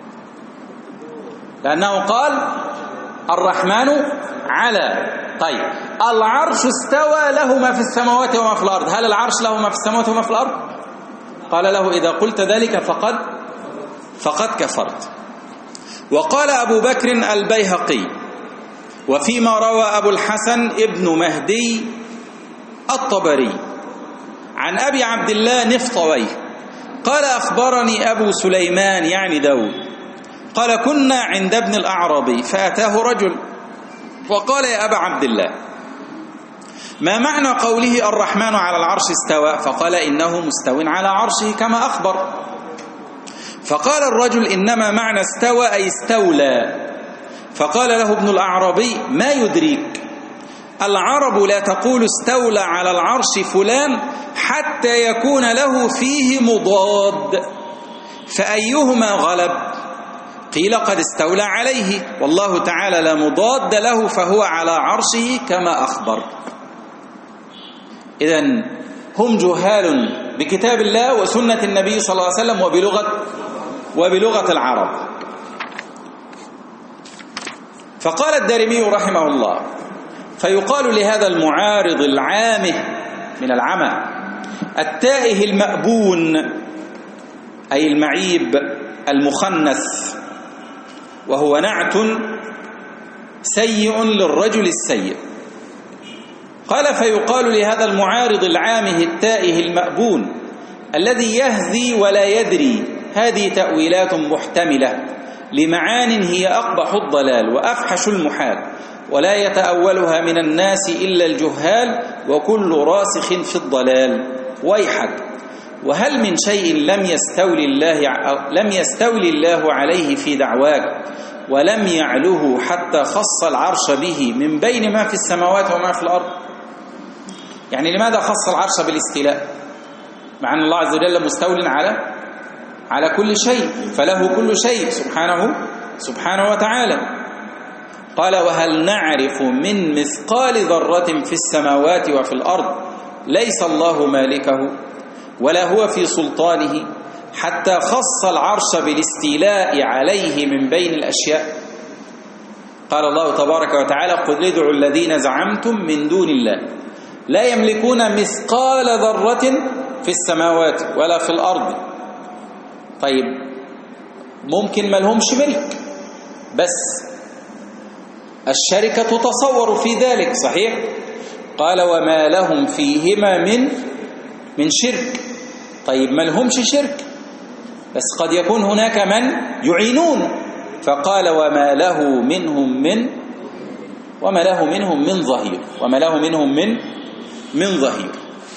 لأنه قال الرحمن على. طيب العرش استوى له ما في السماوات وما في الأرض، هل العرش له ما في السماوات وما في الأرض؟ قال له إذا قلت ذلك فقد فقد كفرت. وقال أبو بكر البيهقي وفيما روى أبو الحسن ابن مهدي الطبري عن أبي عبد الله نفطويه قال أخبرني أبو سليمان يعني داود قال كنا عند ابن الأعرابي فأتاه رجل وقال يا أبا عبد الله ما معنى قوله الرحمن على العرش استوى؟ فقال إنه مستو على عرشه كما أخبر. فقال الرجل إنما معنى استوى أي استولى. فقال له ابن الأعرابي ما يدريك، العرب لا تقول استولى على العرش فلان حتى يكون له فيه مضاد، فأيهما غلب؟ قيل قد استولى عليه والله تعالى لا مضاد له فهو على عرشه كما أخبر. إذن هم جهال بكتاب الله وسنة النبي صلى الله عليه وسلم وبلغة وبلغة العرب. فقال الدارمي رحمه الله فيقال لهذا المعارض العامه من العمى التائه المأبون أي المعيب المخنث، وهو نعت سيء للرجل السيء. قال فيقال لهذا المعارض العامه التائه المأبون الذي يهذي ولا يدري، هذه تأويلات محتملة لمعان هي أقبح الضلال وأفحش المحال، ولا يتأولها من الناس إلا الجهال وكل راسخ في الضلال. ويحك، وهل من شيء لم يستولي الله لم يستولي الله عليه في دعواك ولم يعله حتى خص العرش به من بين ما في السماوات وما في الأرض؟ يعني لماذا خص العرش بالاستيلاء مع أن الله عز وجل مستول على على كل شيء، فله كل شيء سبحانه سبحانه وتعالى. قال وهل نعرف من مثقال ذرة في السماوات وفي الأرض ليس الله مالكه ولا هو في سلطانه حتى خص العرش بالاستيلاء عليه من بين الأشياء؟ قال الله تبارك وتعالى قل ادعوا الذين زعمتم من دون الله لا يملكون مثقال ذرة في السماوات ولا في الأرض. طيب ممكن ما لهمش ملك، بس الشركة تتصور في ذلك صحيح. قال وما لهم فيهما من من شرك. طيب ما لهمش شرك بس قد يكون هناك من يعينون، فقال وما له منهم من وما له منهم من ظهير وما له منهم من من ظهير.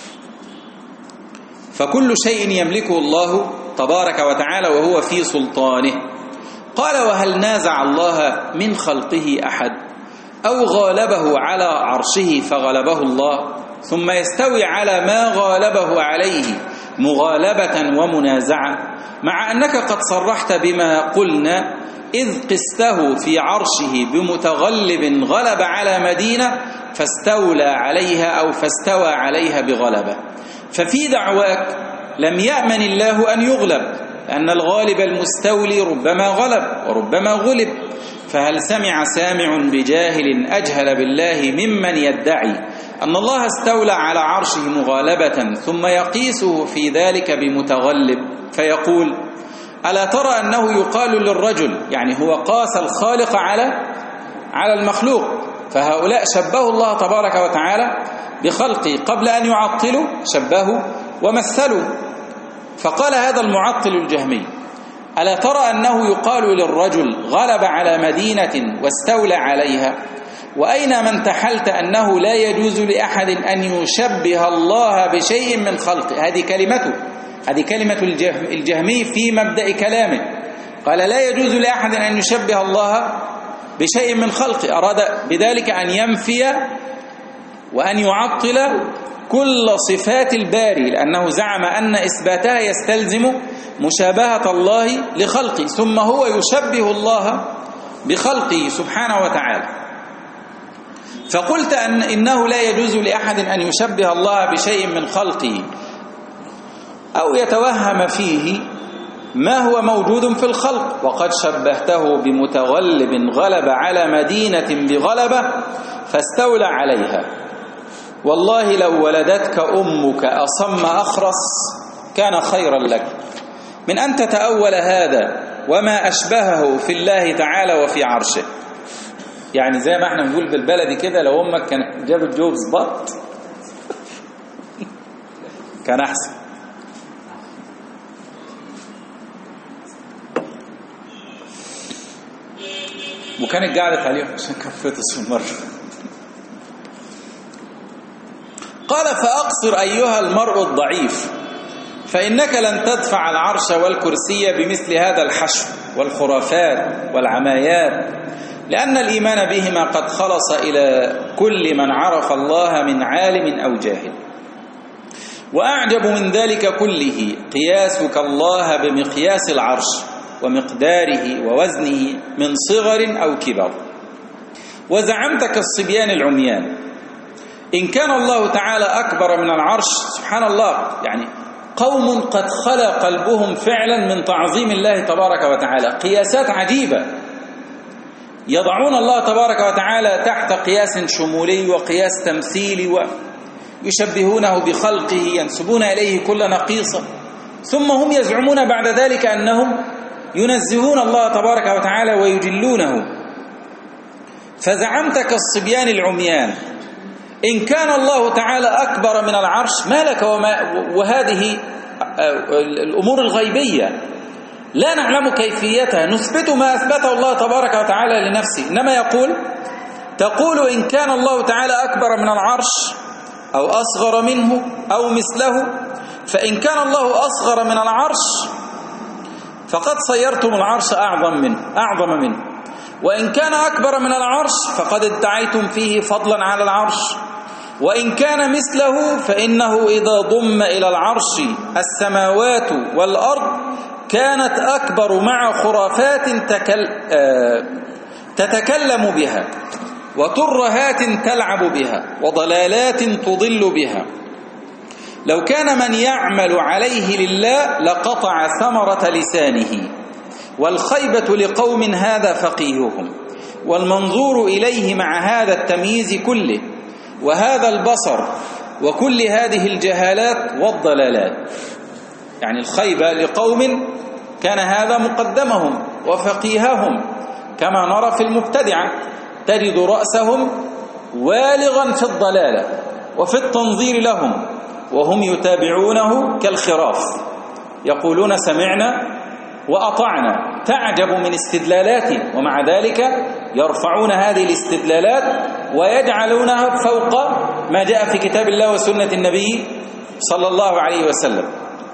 فكل شيء يملكه الله تبارك وتعالى وهو في سلطانه. قال وهل نازع الله من خلقه أحد أو غالبه على عرشه فغلبه الله ثم يستوي على ما غالبه عليه مغالبة ومنازعة، مع أنك قد صرحت بما قلنا إذ قسته في عرشه بمتغلب غلب على مدينة فاستولى عليها أو فاستوى عليها بغلبة. ففي دعواك لم يأمن الله أن يغلب، لأن الغالب المستولي ربما غلب وربما غلب. فهل سمع سامع بجاهل أجهل بالله ممن يدعي أن الله استولى على عرشه مغالبة ثم يقيسه في ذلك بمتغلب فيقول ألا ترى أنه يقال للرجل، يعني هو قاس الخالق على على المخلوق، فهؤلاء شبهوا الله تبارك وتعالى بخلقه قبل أن يعطلوا، شبهوا ومثلوا. فقال هذا المعطل الجهمي: ألا ترى أنه يقال للرجل غلب على مدينة واستولى عليها، وأين من تحلت أنه لا يجوز لأحد أن يشبه الله بشيء من خلقه. هذه كلمته، هذه كلمة الجهمي في مبدأ كلامه. قال لا يجوز لأحد أن يشبه الله بشيء من خلقه، أراد بذلك أن ينفي وأن يعطل كل صفات الباري، لأنه زعم أن إثباتها يستلزم مشابهة الله لخلقه، ثم هو يشبه الله بخلقه سبحانه وتعالى. فقلت أن إنه لا يجوز لأحد أن يشبه الله بشيء من خلقه أو يتوهم فيه ما هو موجود في الخلق، وقد شبهته بمتغلب غلب على مدينة بغلبة فاستولى عليها. والله لو ولدتك أمك أصم أخرس كان خيرا لك من أن تتأول هذا وما أشبهه في الله تعالى وفي عرشه. يعني زي ما احنا بنقول بالبلدي كده، لو أمك كانت جابت جوز بط كان أحسن. وكانت قاعدة عليهم عشان كفتس في المرة. قال: فأقصر أيها المرء الضعيف، فإنك لن تدفع العرش والكرسي بمثل هذا الحشو والخرافات والعمايات، لأن الإيمان بهما قد خلص إلى كل من عرف الله من عالم أو جاهل. وأعجب من ذلك كله قياسك الله بمقياس العرش ومقداره ووزنه من صغر أو كبر. وزعمت كالصبيان العميان. إن كان الله تعالى أكبر من العرش، سبحان الله، يعني قوم قد خلى قلبهم فعلا من تعظيم الله تبارك وتعالى، قياسات عجيبة، يضعون الله تبارك وتعالى تحت قياس شمولي وقياس تمثيلي، ويشبهونه بخلقه، ينسبون إليه كل نقيصة، ثم هم يزعمون بعد ذلك أنهم ينزهون الله تبارك وتعالى ويجلونه. فزعمت كالصبيان العميان. إن كان الله تعالى أكبر من العرش، ما لك وما وهذه الأمور الغيبية لا نعلم كيفيتها، نثبت ما أثبته الله تبارك وتعالى لنفسه. إنما يقول تقول إن كان الله تعالى أكبر من العرش أو أصغر منه أو مثله، فإن كان الله أصغر من العرش فقد صيرتم العرش أعظم منه أعظم منه، وإن كان أكبر من العرش فقد ادعيتم فيه فضلا على العرش، وإن كان مثله فإنه إذا ضم إلى العرش السماوات والأرض كانت أكبر مع خرافات تكل... آه... تتكلم بها، وترهات تلعب بها، وضلالات تضل بها. لو كان من يعمل عليه لله لقطع ثمرة لسانه، والخيبة لقوم هذا فقيههم، والمنظور إليه مع هذا التمييز كله وهذا البصر وكل هذه الجهالات والضلالات. يعني الخيبة لقوم كان هذا مقدمهم وفقيههم، كما نرى في المبتدعة تجد رأسهم والغا في الضلالة وفي التنظير لهم، وهم يتابعونه كالخراف، يقولون سمعنا وأطعنا، تعجب من استدلالاتهم، ومع ذلك يرفعون هذه الاستدلالات ويجعلونها فوق ما جاء في كتاب الله وسنة النبي صلى الله عليه وسلم.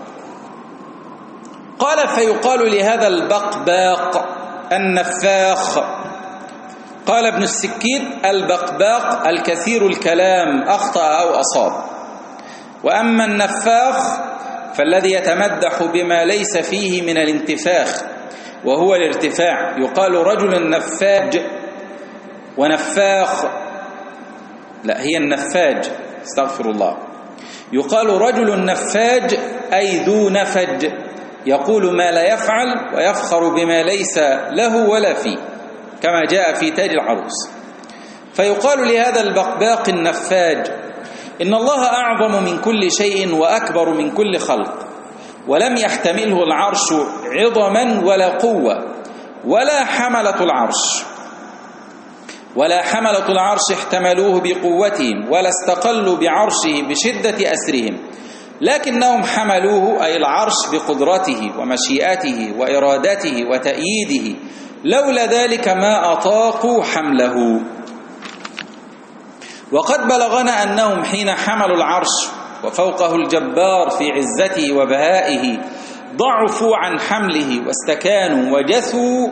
قال: فيقال لهذا البقباق النفاخ. قال ابن السكين: البقباق الكثير الكلام، أخطأ أو أصاب. وأما النفاخ فالذي يتمدح بما ليس فيه من الانتفاخ وهو الارتفاع. يقال رجل نفاج ونفاخ، لا، هي النفاج، استغفر الله. يقال رجل نفاج أي ذو نفج، يقول ما لا يفعل ويفخر بما ليس له ولا فيه، كما جاء في تاج العروس. فيقال لهذا البقباق النفاج: إن الله أعظم من كل شيء وأكبر من كل خلق، ولم يحتمله العرش عظما ولا قوة ولا حملة العرش ولا حملة العرش احتملوه بقوتهم ولا استقلوا بعرشه بشدة أسرهم، لكنهم حملوه أي العرش بقدرته ومشيئته وإرادته وتأييده، لولا ذلك ما أطاقوا حمله. وقد بلغنا أنهم حين حملوا العرش وفوقه الجبار في عزته وبهائه ضعفوا عن حمله واستكانوا وجثوا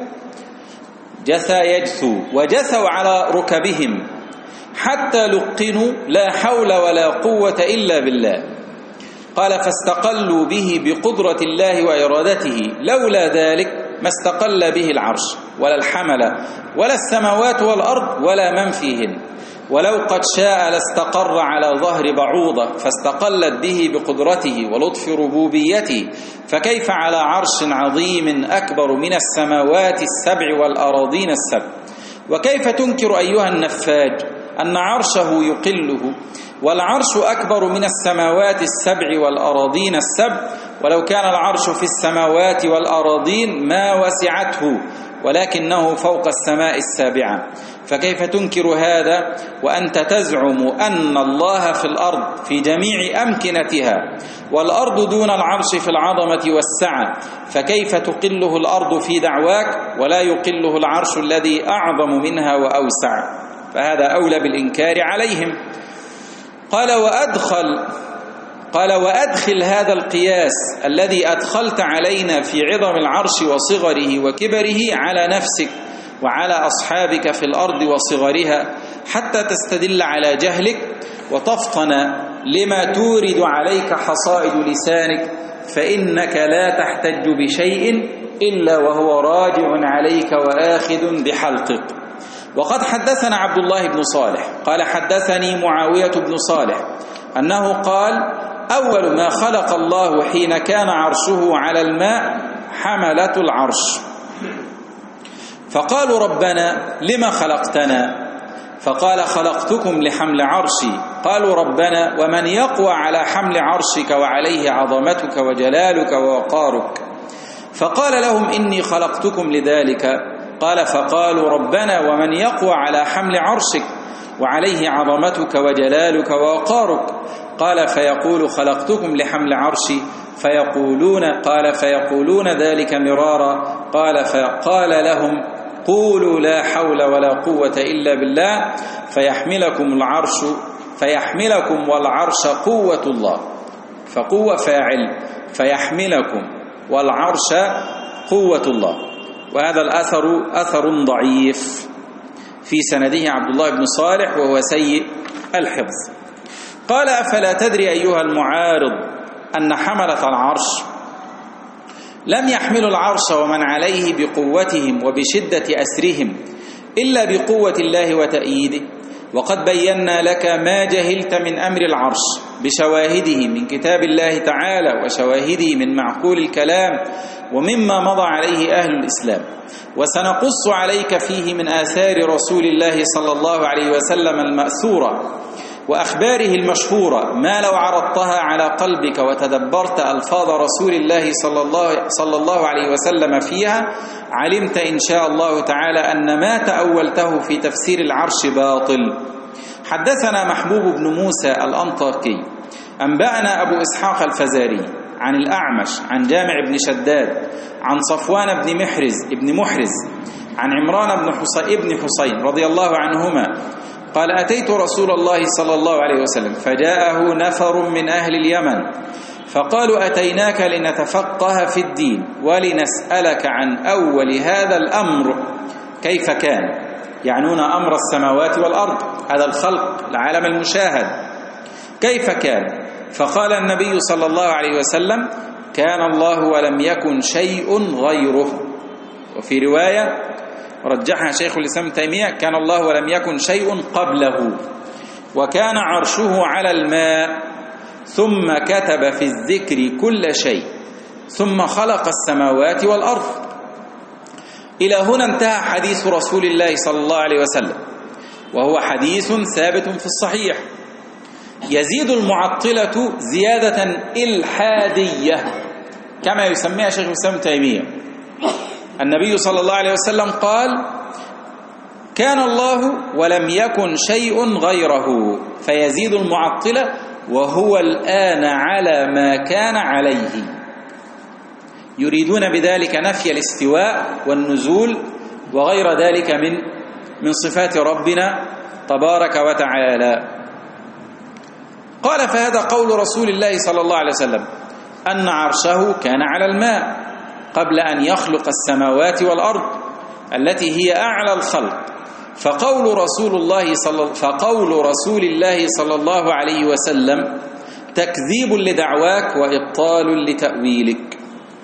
جثى يجثوا وجثوا على ركبهم حتى لقنوا لا حول ولا قوة إلا بالله. قال فاستقلوا به بقدرة الله وإرادته، لولا ذلك ما استقل به العرش ولا الحمل ولا السماوات والأرض ولا من فيهن، ولو قد شاء لاستقر على ظهر بعوضة فاستقلت به بقدرته ولطف ربوبيته، فكيف على عرش عظيم أكبر من السماوات السبع والأراضين السبع؟ وكيف تنكر أيها النفاج أن عرشه يقله والعرش أكبر من السماوات السبع والأراضين السبع؟ ولو كان العرش في السماوات والأراضين ما وسعته، ولكنه فوق السماء السابعة، فكيف تنكر هذا وأنت تزعم أن الله في الأرض في جميع أمكنتها والأرض دون العرش في العظمة والسعة؟ فكيف تقله الأرض في دعواك ولا يقله العرش الذي أعظم منها وأوسع؟ فهذا أولى بالإنكار عليهم. قال وأدخل قال وأدخل هذا القياس الذي أدخلت علينا في عظم العرش وصغره وكبره على نفسك وعلى أصحابك في الأرض وصغرها، حتى تستدل على جهلك وتفطن لما تورد عليك حصائد لسانك، فإنك لا تحتج بشيء إلا وهو راجع عليك وآخذ بحلقك. وقد حدثنا عبد الله بن صالح قال حدثني معاوية بن صالح أنه قال أول ما خلق الله حين كان عرشه على الماء حملة العرش، فقالوا ربنا لما خلقتنا؟ فقال خلقتكم لحمل عرشي. قالوا ربنا ومن يقوى على حمل عرشك وعليه عظمتك وجلالك ووقارك؟ فقال لهم إني خلقتكم لذلك. قال فقالوا ربنا ومن يقوى على حمل عرشك وعليه عظمتك وجلالك ووقارك؟ قال فيقول خلقتكم لحمل عرشي فيقولون قال فيقولون ذلك مرارا. قال فقال لهم قولوا لا حول ولا قوة إلا بالله فيحملكم العرش فيحملكم والعرش قوة الله، فقوة فاعل فيحملكم والعرش قوة الله. وهذا الأثر أثر ضعيف في سنده عبد الله بن صالح وهو سيء الحفظ. قال أفلا تدري أيها المعارض أن حملة العرش لم يحملوا العرش ومن عليه بقوتهم وبشدة أسرهم إلا بقوة الله وتأييده؟ وقد بينا لك ما جهلت من أمر العرش بشواهده من كتاب الله تعالى وشواهده من معقول الكلام ومما مضى عليه أهل الإسلام، وسنقص عليك فيه من آثار رسول الله صلى الله عليه وسلم المأثورة وأخباره المشهورة ما لو عرضتها على قلبك وتدبرت ألفاظ رسول الله صلى الله, صلى الله عليه وسلم فيها علمت إن شاء الله تعالى أن ما تأولته في تفسير العرش باطل. حدثنا محبوب بن موسى الأنطاكي أنبأنا أبو إسحاق الفزاري عن الأعمش عن جامع بن شداد عن صفوان بن محرز ابن محرز عن عمران بن حسين ابن حسين رضي الله عنهما قال أتيت رسول الله صلى الله عليه وسلم فجاءه نفر من أهل اليمن فقالوا أتيناك لنتفقه في الدين ولنسألك عن أول هذا الأمر كيف كان، يعنون أمر السماوات والأرض، هذا الخلق العالم المشاهد كيف كان؟ فقال النبي صلى الله عليه وسلم كان الله ولم يكن شيء غيره. وفي رواية رجحها شيخ الإسلام ابن تيمية كان الله ولم يكن شيء قبله، وكان عرشه على الماء ثم كتب في الذكر كل شيء ثم خلق السماوات والأرض. إلى هنا انتهى حديث رسول الله صلى الله عليه وسلم، وهو حديث ثابت في الصحيح. يزيد المعطلة زيادة إلحادية كما يسميها شيخ الإسلام ابن تيمية. النبي صلى الله عليه وسلم قال: كان الله ولم يكن شيء غيره، فيزيد المعطلة وهو الآن على ما كان عليه، يريدون بذلك نفي الاستواء والنزول وغير ذلك من من صفات ربنا تبارك وتعالى. قال: فهذا قول رسول الله صلى الله عليه وسلم أن عرشه كان على الماء قبل أن يخلق السماوات والأرض التي هي أعلى الخلق، فقول رسول الله صلى فقول رسول الله صلى الله عليه وسلم تكذيب لدعواك وإبطال لتأويلك.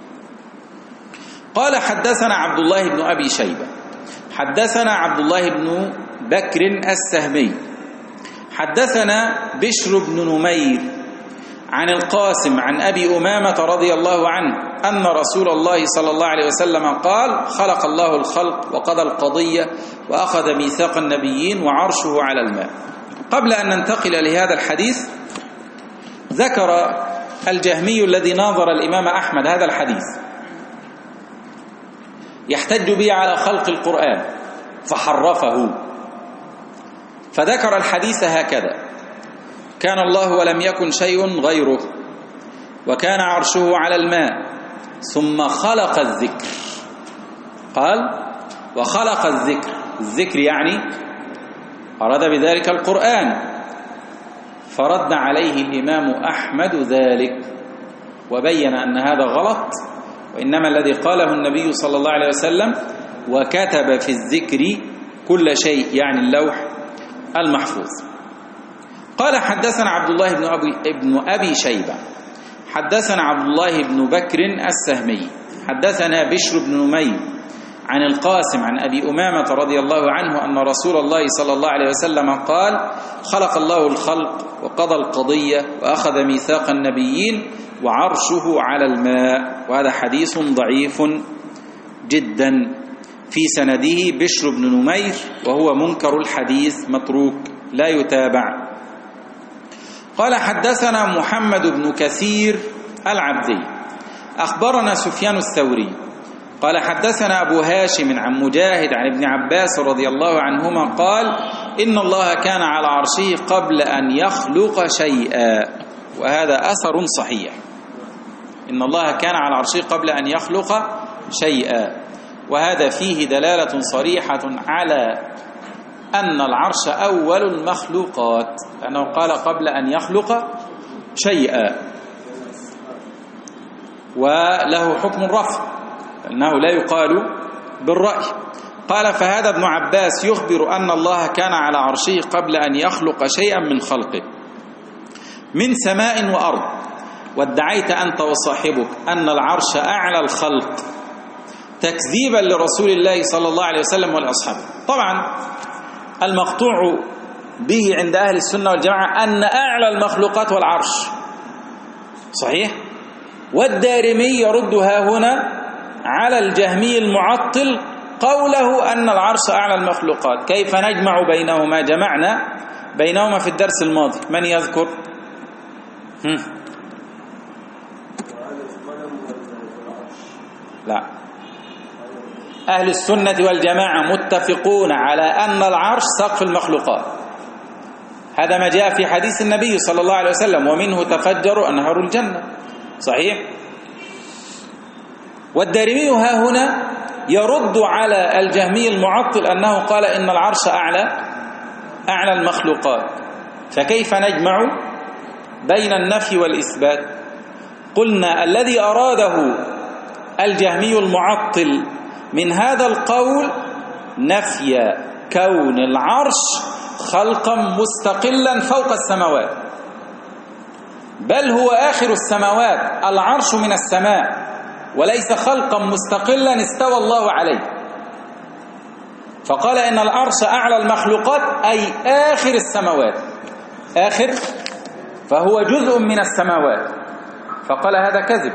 قال: حدثنا عبد الله بن أبي شيبة حدثنا عبد الله بن بكر السهمي حدثنا بشر بن نمير عن القاسم عن أبي أمامة رضي الله عنه أن رسول الله صلى الله عليه وسلم قال: خلق الله الخلق وقضى القضية وأخذ ميثاق النبيين وعرشه على الماء. قبل أن ننتقل لهذا الحديث، ذكر الجهمي الذي ناظر الإمام أحمد هذا الحديث يحتج به على خلق القرآن فحرفه، فذكر الحديث هكذا: كان الله ولم يكن شيء غيره، وكان عرشه على الماء، ثم خلق الذكر. قال: وخلق الذكر، الذكر يعني أراد بذلك القرآن، فرد عليه الإمام أحمد ذلك وبين أن هذا غلط، وإنما الذي قاله النبي صلى الله عليه وسلم: وكتب في الذكر كل شيء، يعني اللوح المحفوظ. قال: حدثنا عبد الله بن أبي, ابن أبي شيبة حدثنا عبد الله بن بكر السهمي حدثنا بشر بن نمير عن القاسم عن أبي أمامة رضي الله عنه أن رسول الله صلى الله عليه وسلم قال: خلق الله الخلق وقضى القضية وأخذ ميثاق النبيين وعرشه على الماء. وهذا حديث ضعيف جدا، في سنده بشر بن نمير وهو منكر الحديث متروك لا يتابع. قال: حدثنا محمد بن كثير العبدي أخبرنا سفيان الثوري قال: حدثنا أبو هاشم عن مجاهد عن ابن عباس رضي الله عنهما قال: إن الله كان على عرشه قبل أن يخلق شيئا. وهذا أثر صحيح، إن الله كان على عرشه قبل أن يخلق شيئا، وهذا فيه دلالة صريحة على أن العرش أول المخلوقات، لأنه قال قبل أن يخلق شيئا، وله حكم الرفع لأنه لا يقال بالرأي. قال: فهذا ابن عباس يخبر أن الله كان على عرشه قبل أن يخلق شيئا من خلقه من سماء وأرض، وادعيت أنت وصاحبك أن العرش أعلى الخلق تكذيبا لرسول الله صلى الله عليه وسلم والأصحاب. طبعا المقطوع به عند أهل السنة والجماعة أن أعلى المخلوقات والعرش، صحيح؟ والدارمي يردها هنا على الجهمي المعطل قوله أن العرش أعلى المخلوقات. كيف نجمع بينهما؟ جمعنا بينهما في الدرس الماضي، من يذكر؟ هم. لا، أهل السنة والجماعة متفقون على أن العرش سقف المخلوقات، هذا ما جاء في حديث النبي صلى الله عليه وسلم: ومنه تفجر أنهار الجنة، صحيح؟ والدارمي ها هنا يرد على الجهمي المعطل أنه قال إن العرش أعلى أعلى المخلوقات، فكيف نجمع بين النفي والإثبات؟ قلنا الذي أراده الجهمي المعطل من هذا القول نفي كون العرش خلقا مستقلا فوق السماوات، بل هو آخر السماوات، العرش من السماء وليس خلقا مستقلا استوى الله عليه. فقال إن العرش أعلى المخلوقات أي آخر السماوات، آخر فهو جزء من السماوات، فقال هذا كذب،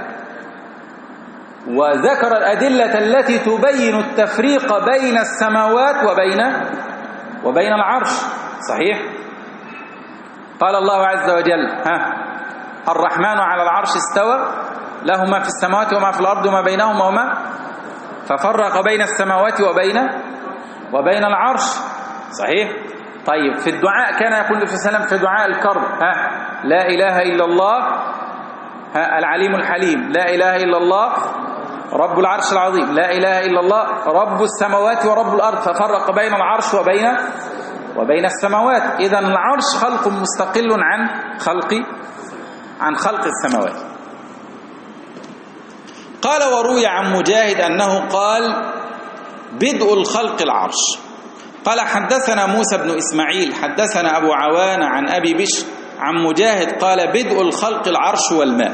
وذكر الأدلة التي تبين التفريق بين السماوات وبين وبين العرش، صحيح؟ قال الله عز وجل: ها الرحمن على العرش استوى له ما في السماوات وما في الأرض وما بينهما وما ففرق بين السماوات وبين وبين العرش. صحيح. طيب في الدعاء كان يقول في السلام في دعاء الكرب ها لا إله إلا الله ها العليم الحليم، لا إله إلا الله رب العرش العظيم، لا إله إلا الله رب السماوات ورب الأرض، ففرق بين العرش وبين وبين السماوات. إذن العرش خلق مستقل عن خلق عن خلق السماوات. قال وروي عن مجاهد أنه قال بدء الخلق العرش. قال حدثنا موسى بن إسماعيل حدثنا أبو عوان عن أبي بشر عن مجاهد قال بدء الخلق العرش والماء.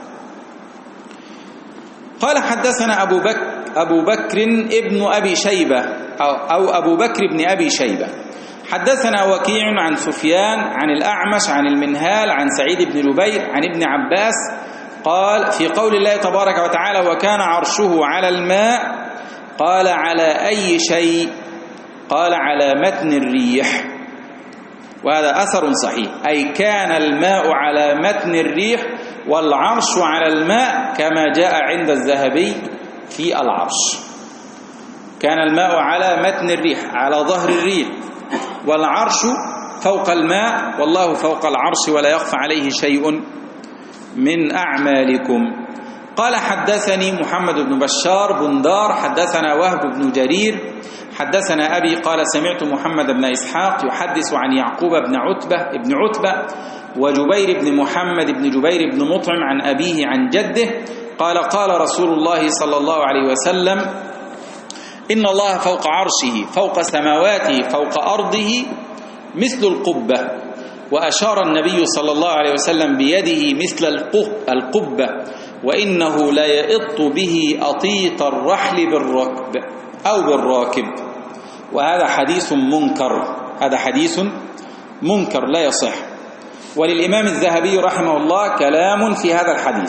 قال حدثنا أبو بكر أبو بكر ابن أبي شيبة أو, أو أبو بكر بن أبي شيبة حدثنا وكيع عن سفيان عن الأعمش عن المنهال عن سعيد بن جبير عن ابن عباس قال في قول الله تبارك وتعالى وكان عرشه على الماء قال على أي شيء؟ قال على متن الريح، وهذا أثر صحيح، أي كان الماء على متن الريح والعرش على الماء كما جاء عند الذهبي في العرش. كان الماء على متن الريح على ظهر الريح والعرش فوق الماء والله فوق العرش ولا يخفى عليه شيء من أعمالكم. قال حدثني محمد بن بشار بندار حدثنا وهب بن جرير حدثنا أبي قال سمعت محمد بن إسحاق يحدث عن يعقوب بن عتبة ابن عتبة وجبير بن محمد بن جبير بن مطعم عن أبيه عن جده قال قال رسول الله صلى الله عليه وسلم إن الله فوق عرشه فوق سماواته فوق أرضه مثل القبة، وأشار النبي صلى الله عليه وسلم بيده مثل القبة وإنه لا يئط به أطيط الرحل بالركب أو بالراكب. وهذا حديث منكر، هذا حديث منكر لا يصح. وللإمام الذهبي رحمه الله كلام في هذا الحديث.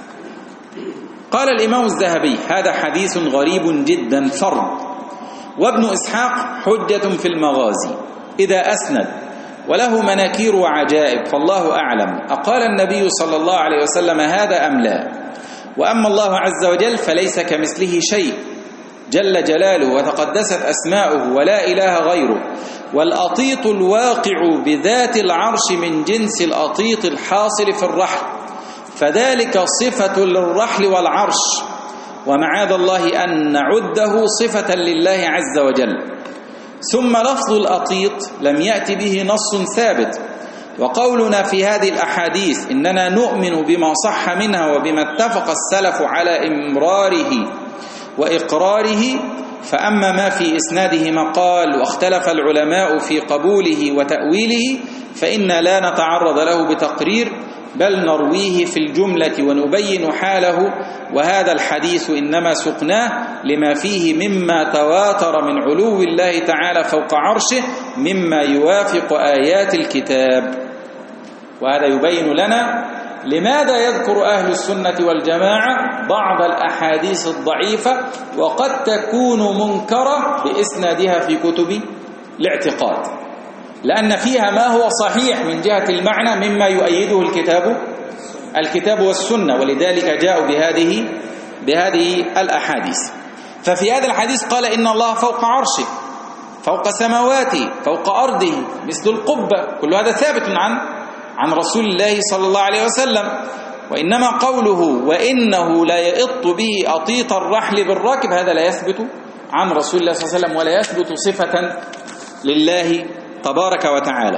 قال الإمام الذهبي هذا حديث غريب جدا فرد، وابن إسحاق حجة في المغازي إذا أسند وله مناكير وعجائب فالله أعلم أقال النبي صلى الله عليه وسلم هذا أم لا. وأما الله عز وجل فليس كمثله شيء جل جلاله وتقدست أسماؤه ولا إله غيره، والأطيط الواقع بذات العرش من جنس الأطيط الحاصل في الرحل، فذلك صفة للرحل والعرش، ومعاذ الله أن نعده صفة لله عز وجل. ثم لفظ الأطيط لم يأتي به نص ثابت، وقولنا في هذه الأحاديث إننا نؤمن بما صح منها وبما اتفق السلف على إمراره وإقراره، فأما ما في إسناده مقال واختلف العلماء في قبوله وتأويله فإنا لا نتعرض له بتقرير بل نرويه في الجملة ونبين حاله. وهذا الحديث إنما سقناه لما فيه مما تواتر من علو الله تعالى فوق عرشه مما يوافق آيات الكتاب. وهذا يبين لنا لماذا يذكر أهل السنة والجماعة بعض الأحاديث الضعيفة وقد تكون منكرة بإسنادها في كتب الاعتقاد، لأن فيها ما هو صحيح من جهة المعنى مما يؤيده الكتاب الكتاب والسنة، ولذلك جاءوا بهذه بهذه الأحاديث. ففي هذا الحديث قال إن الله فوق عرشه فوق سماواته فوق أرضه مثل القبة، كل هذا ثابت عن عن رسول الله صلى الله عليه وسلم. وإنما قوله وإنه لا يئط به أطيط الرحل بالراكب هذا لا يثبت عن رسول الله صلى الله عليه وسلم ولا يثبت صفة لله تبارك وتعالى.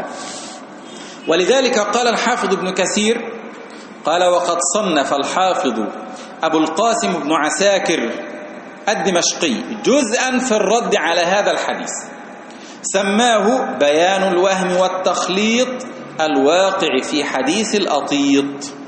ولذلك قال الحافظ ابن كثير قال وقد صنف الحافظ أبو القاسم بن عساكر الدمشقي جزءا في الرد على هذا الحديث سماه بيان الوهم والتخليط الواقع في حديث الأطيط،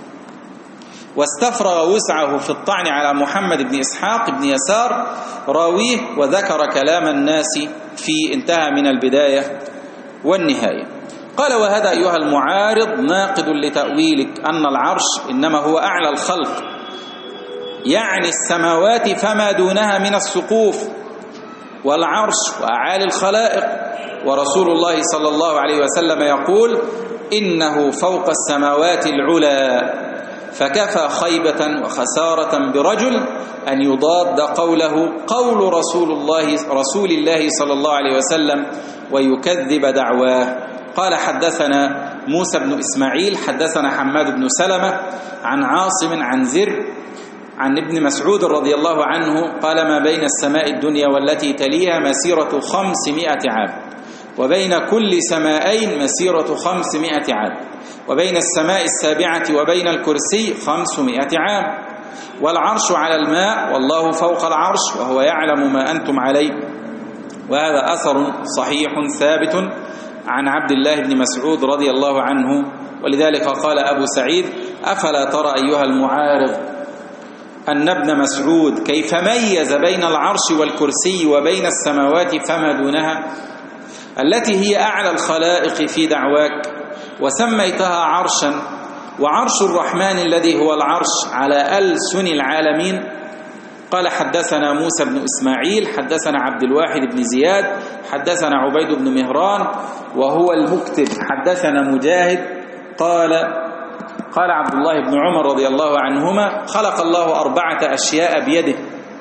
واستفرغ وسعه في الطعن على محمد بن إسحاق بن يسار راويه وذكر كلام الناس في انتهى من البداية والنهاية. قال وهذا أيها المعارض ناقد لتأويلك أن العرش إنما هو أعلى الخلق، يعني السماوات فما دونها من السقوف، والعرش وأعالي الخلائق، ورسول الله صلى الله عليه وسلم يقول إنه فوق السماوات العلى، فكفى خيبة وخسارة برجل أن يضاد قوله قول رسول الله رسول الله صلى الله عليه وسلم ويكذب دعواه. قال حدثنا موسى بن إسماعيل حدثنا حماد بن سلمة عن عاصم عن زر عن ابن مسعود رضي الله عنه قال ما بين السماء الدنيا والتي تليها مسيرة خمسمائة عام، وبين كل سماءين مسيرة خمسمائة عام، وبين السماء السابعة وبين الكرسي خمسمائة عام، والعرش على الماء والله فوق العرش وهو يعلم ما أنتم عليه. وهذا أثر صحيح ثابت عن عبد الله بن مسعود رضي الله عنه. ولذلك قال أبو سعيد أفلا ترى أيها المعارض أن ابن مسعود كيف ميز بين العرش والكرسي وبين السماوات فما دونها التي هي أعلى الخلائق في دعواك، وسميتها عرشا، وعرش الرحمن الذي هو العرش على ألسن العالمين. قال حدثنا موسى بن إسماعيل حدثنا عبد الواحد بن زياد حدثنا عبيد بن مهران وهو المكتب حدثنا مجاهد قال قال عبد الله بن عمر رضي الله عنهما خلق الله أربعة أشياء بيده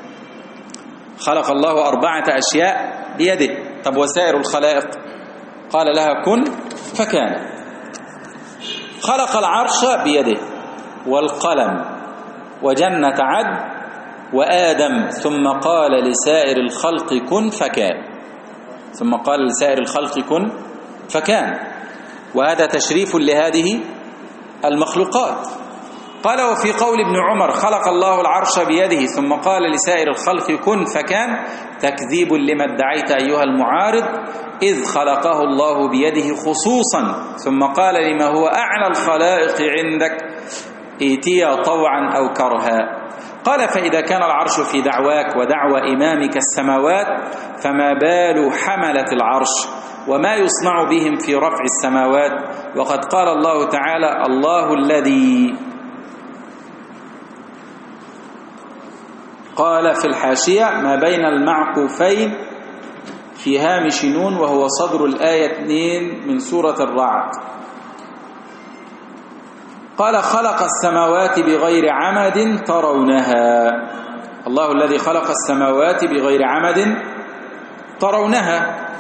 خلق الله أربعة أشياء بيده. طب وسائر الخلائق؟ قال لها كن فكان. خلق العرش بيده والقلم وجنة عدن وآدم، ثم قال لسائر الخلق كن فكان ثم قال لسائر الخلق كن فكان. وهذا تشريف لهذه المخلوقات. قال وفي قول ابن عمر خلق الله العرش بيده ثم قال لسائر الخلق كن فكان تكذيب لما ادعيت أيها المعارض، إذ خلقه الله بيده خصوصا ثم قال لما هو أعلى الخلائق عندك ائتيا طوعا أو كرها. قال فإذا كان العرش في دعواك ودعوى إمامك السماوات فما بال حملة العرش وما يصنع بهم في رفع السماوات، وقد قال الله تعالى الله الذي قال في الحاشية ما بين المعكوفين في هامش نون وهو صدر الآية اثنين من سورة الرعد. قال خلق السماوات بغير عمد ترونها، الله الذي خلق السماوات بغير عمد ترونها.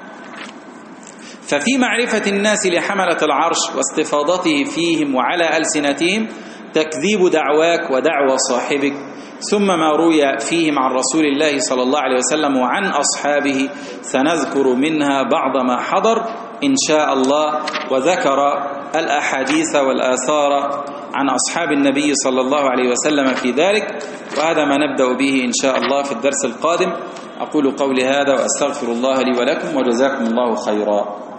ففي معرفة الناس لحملة العرش واستفاضته فيهم وعلى ألسنتهم تكذيب دعواك ودعوى صاحبك، ثم ما روي فيهم عن رسول الله صلى الله عليه وسلم وعن أصحابه سنذكر منها بعض ما حضر إن شاء الله. وذكر الأحاديث والآثار عن أصحاب النبي صلى الله عليه وسلم في ذلك، وهذا ما نبدأ به إن شاء الله في الدرس القادم. أقول قولي هذا وأستغفر الله لي ولكم وجزاكم الله خيرا.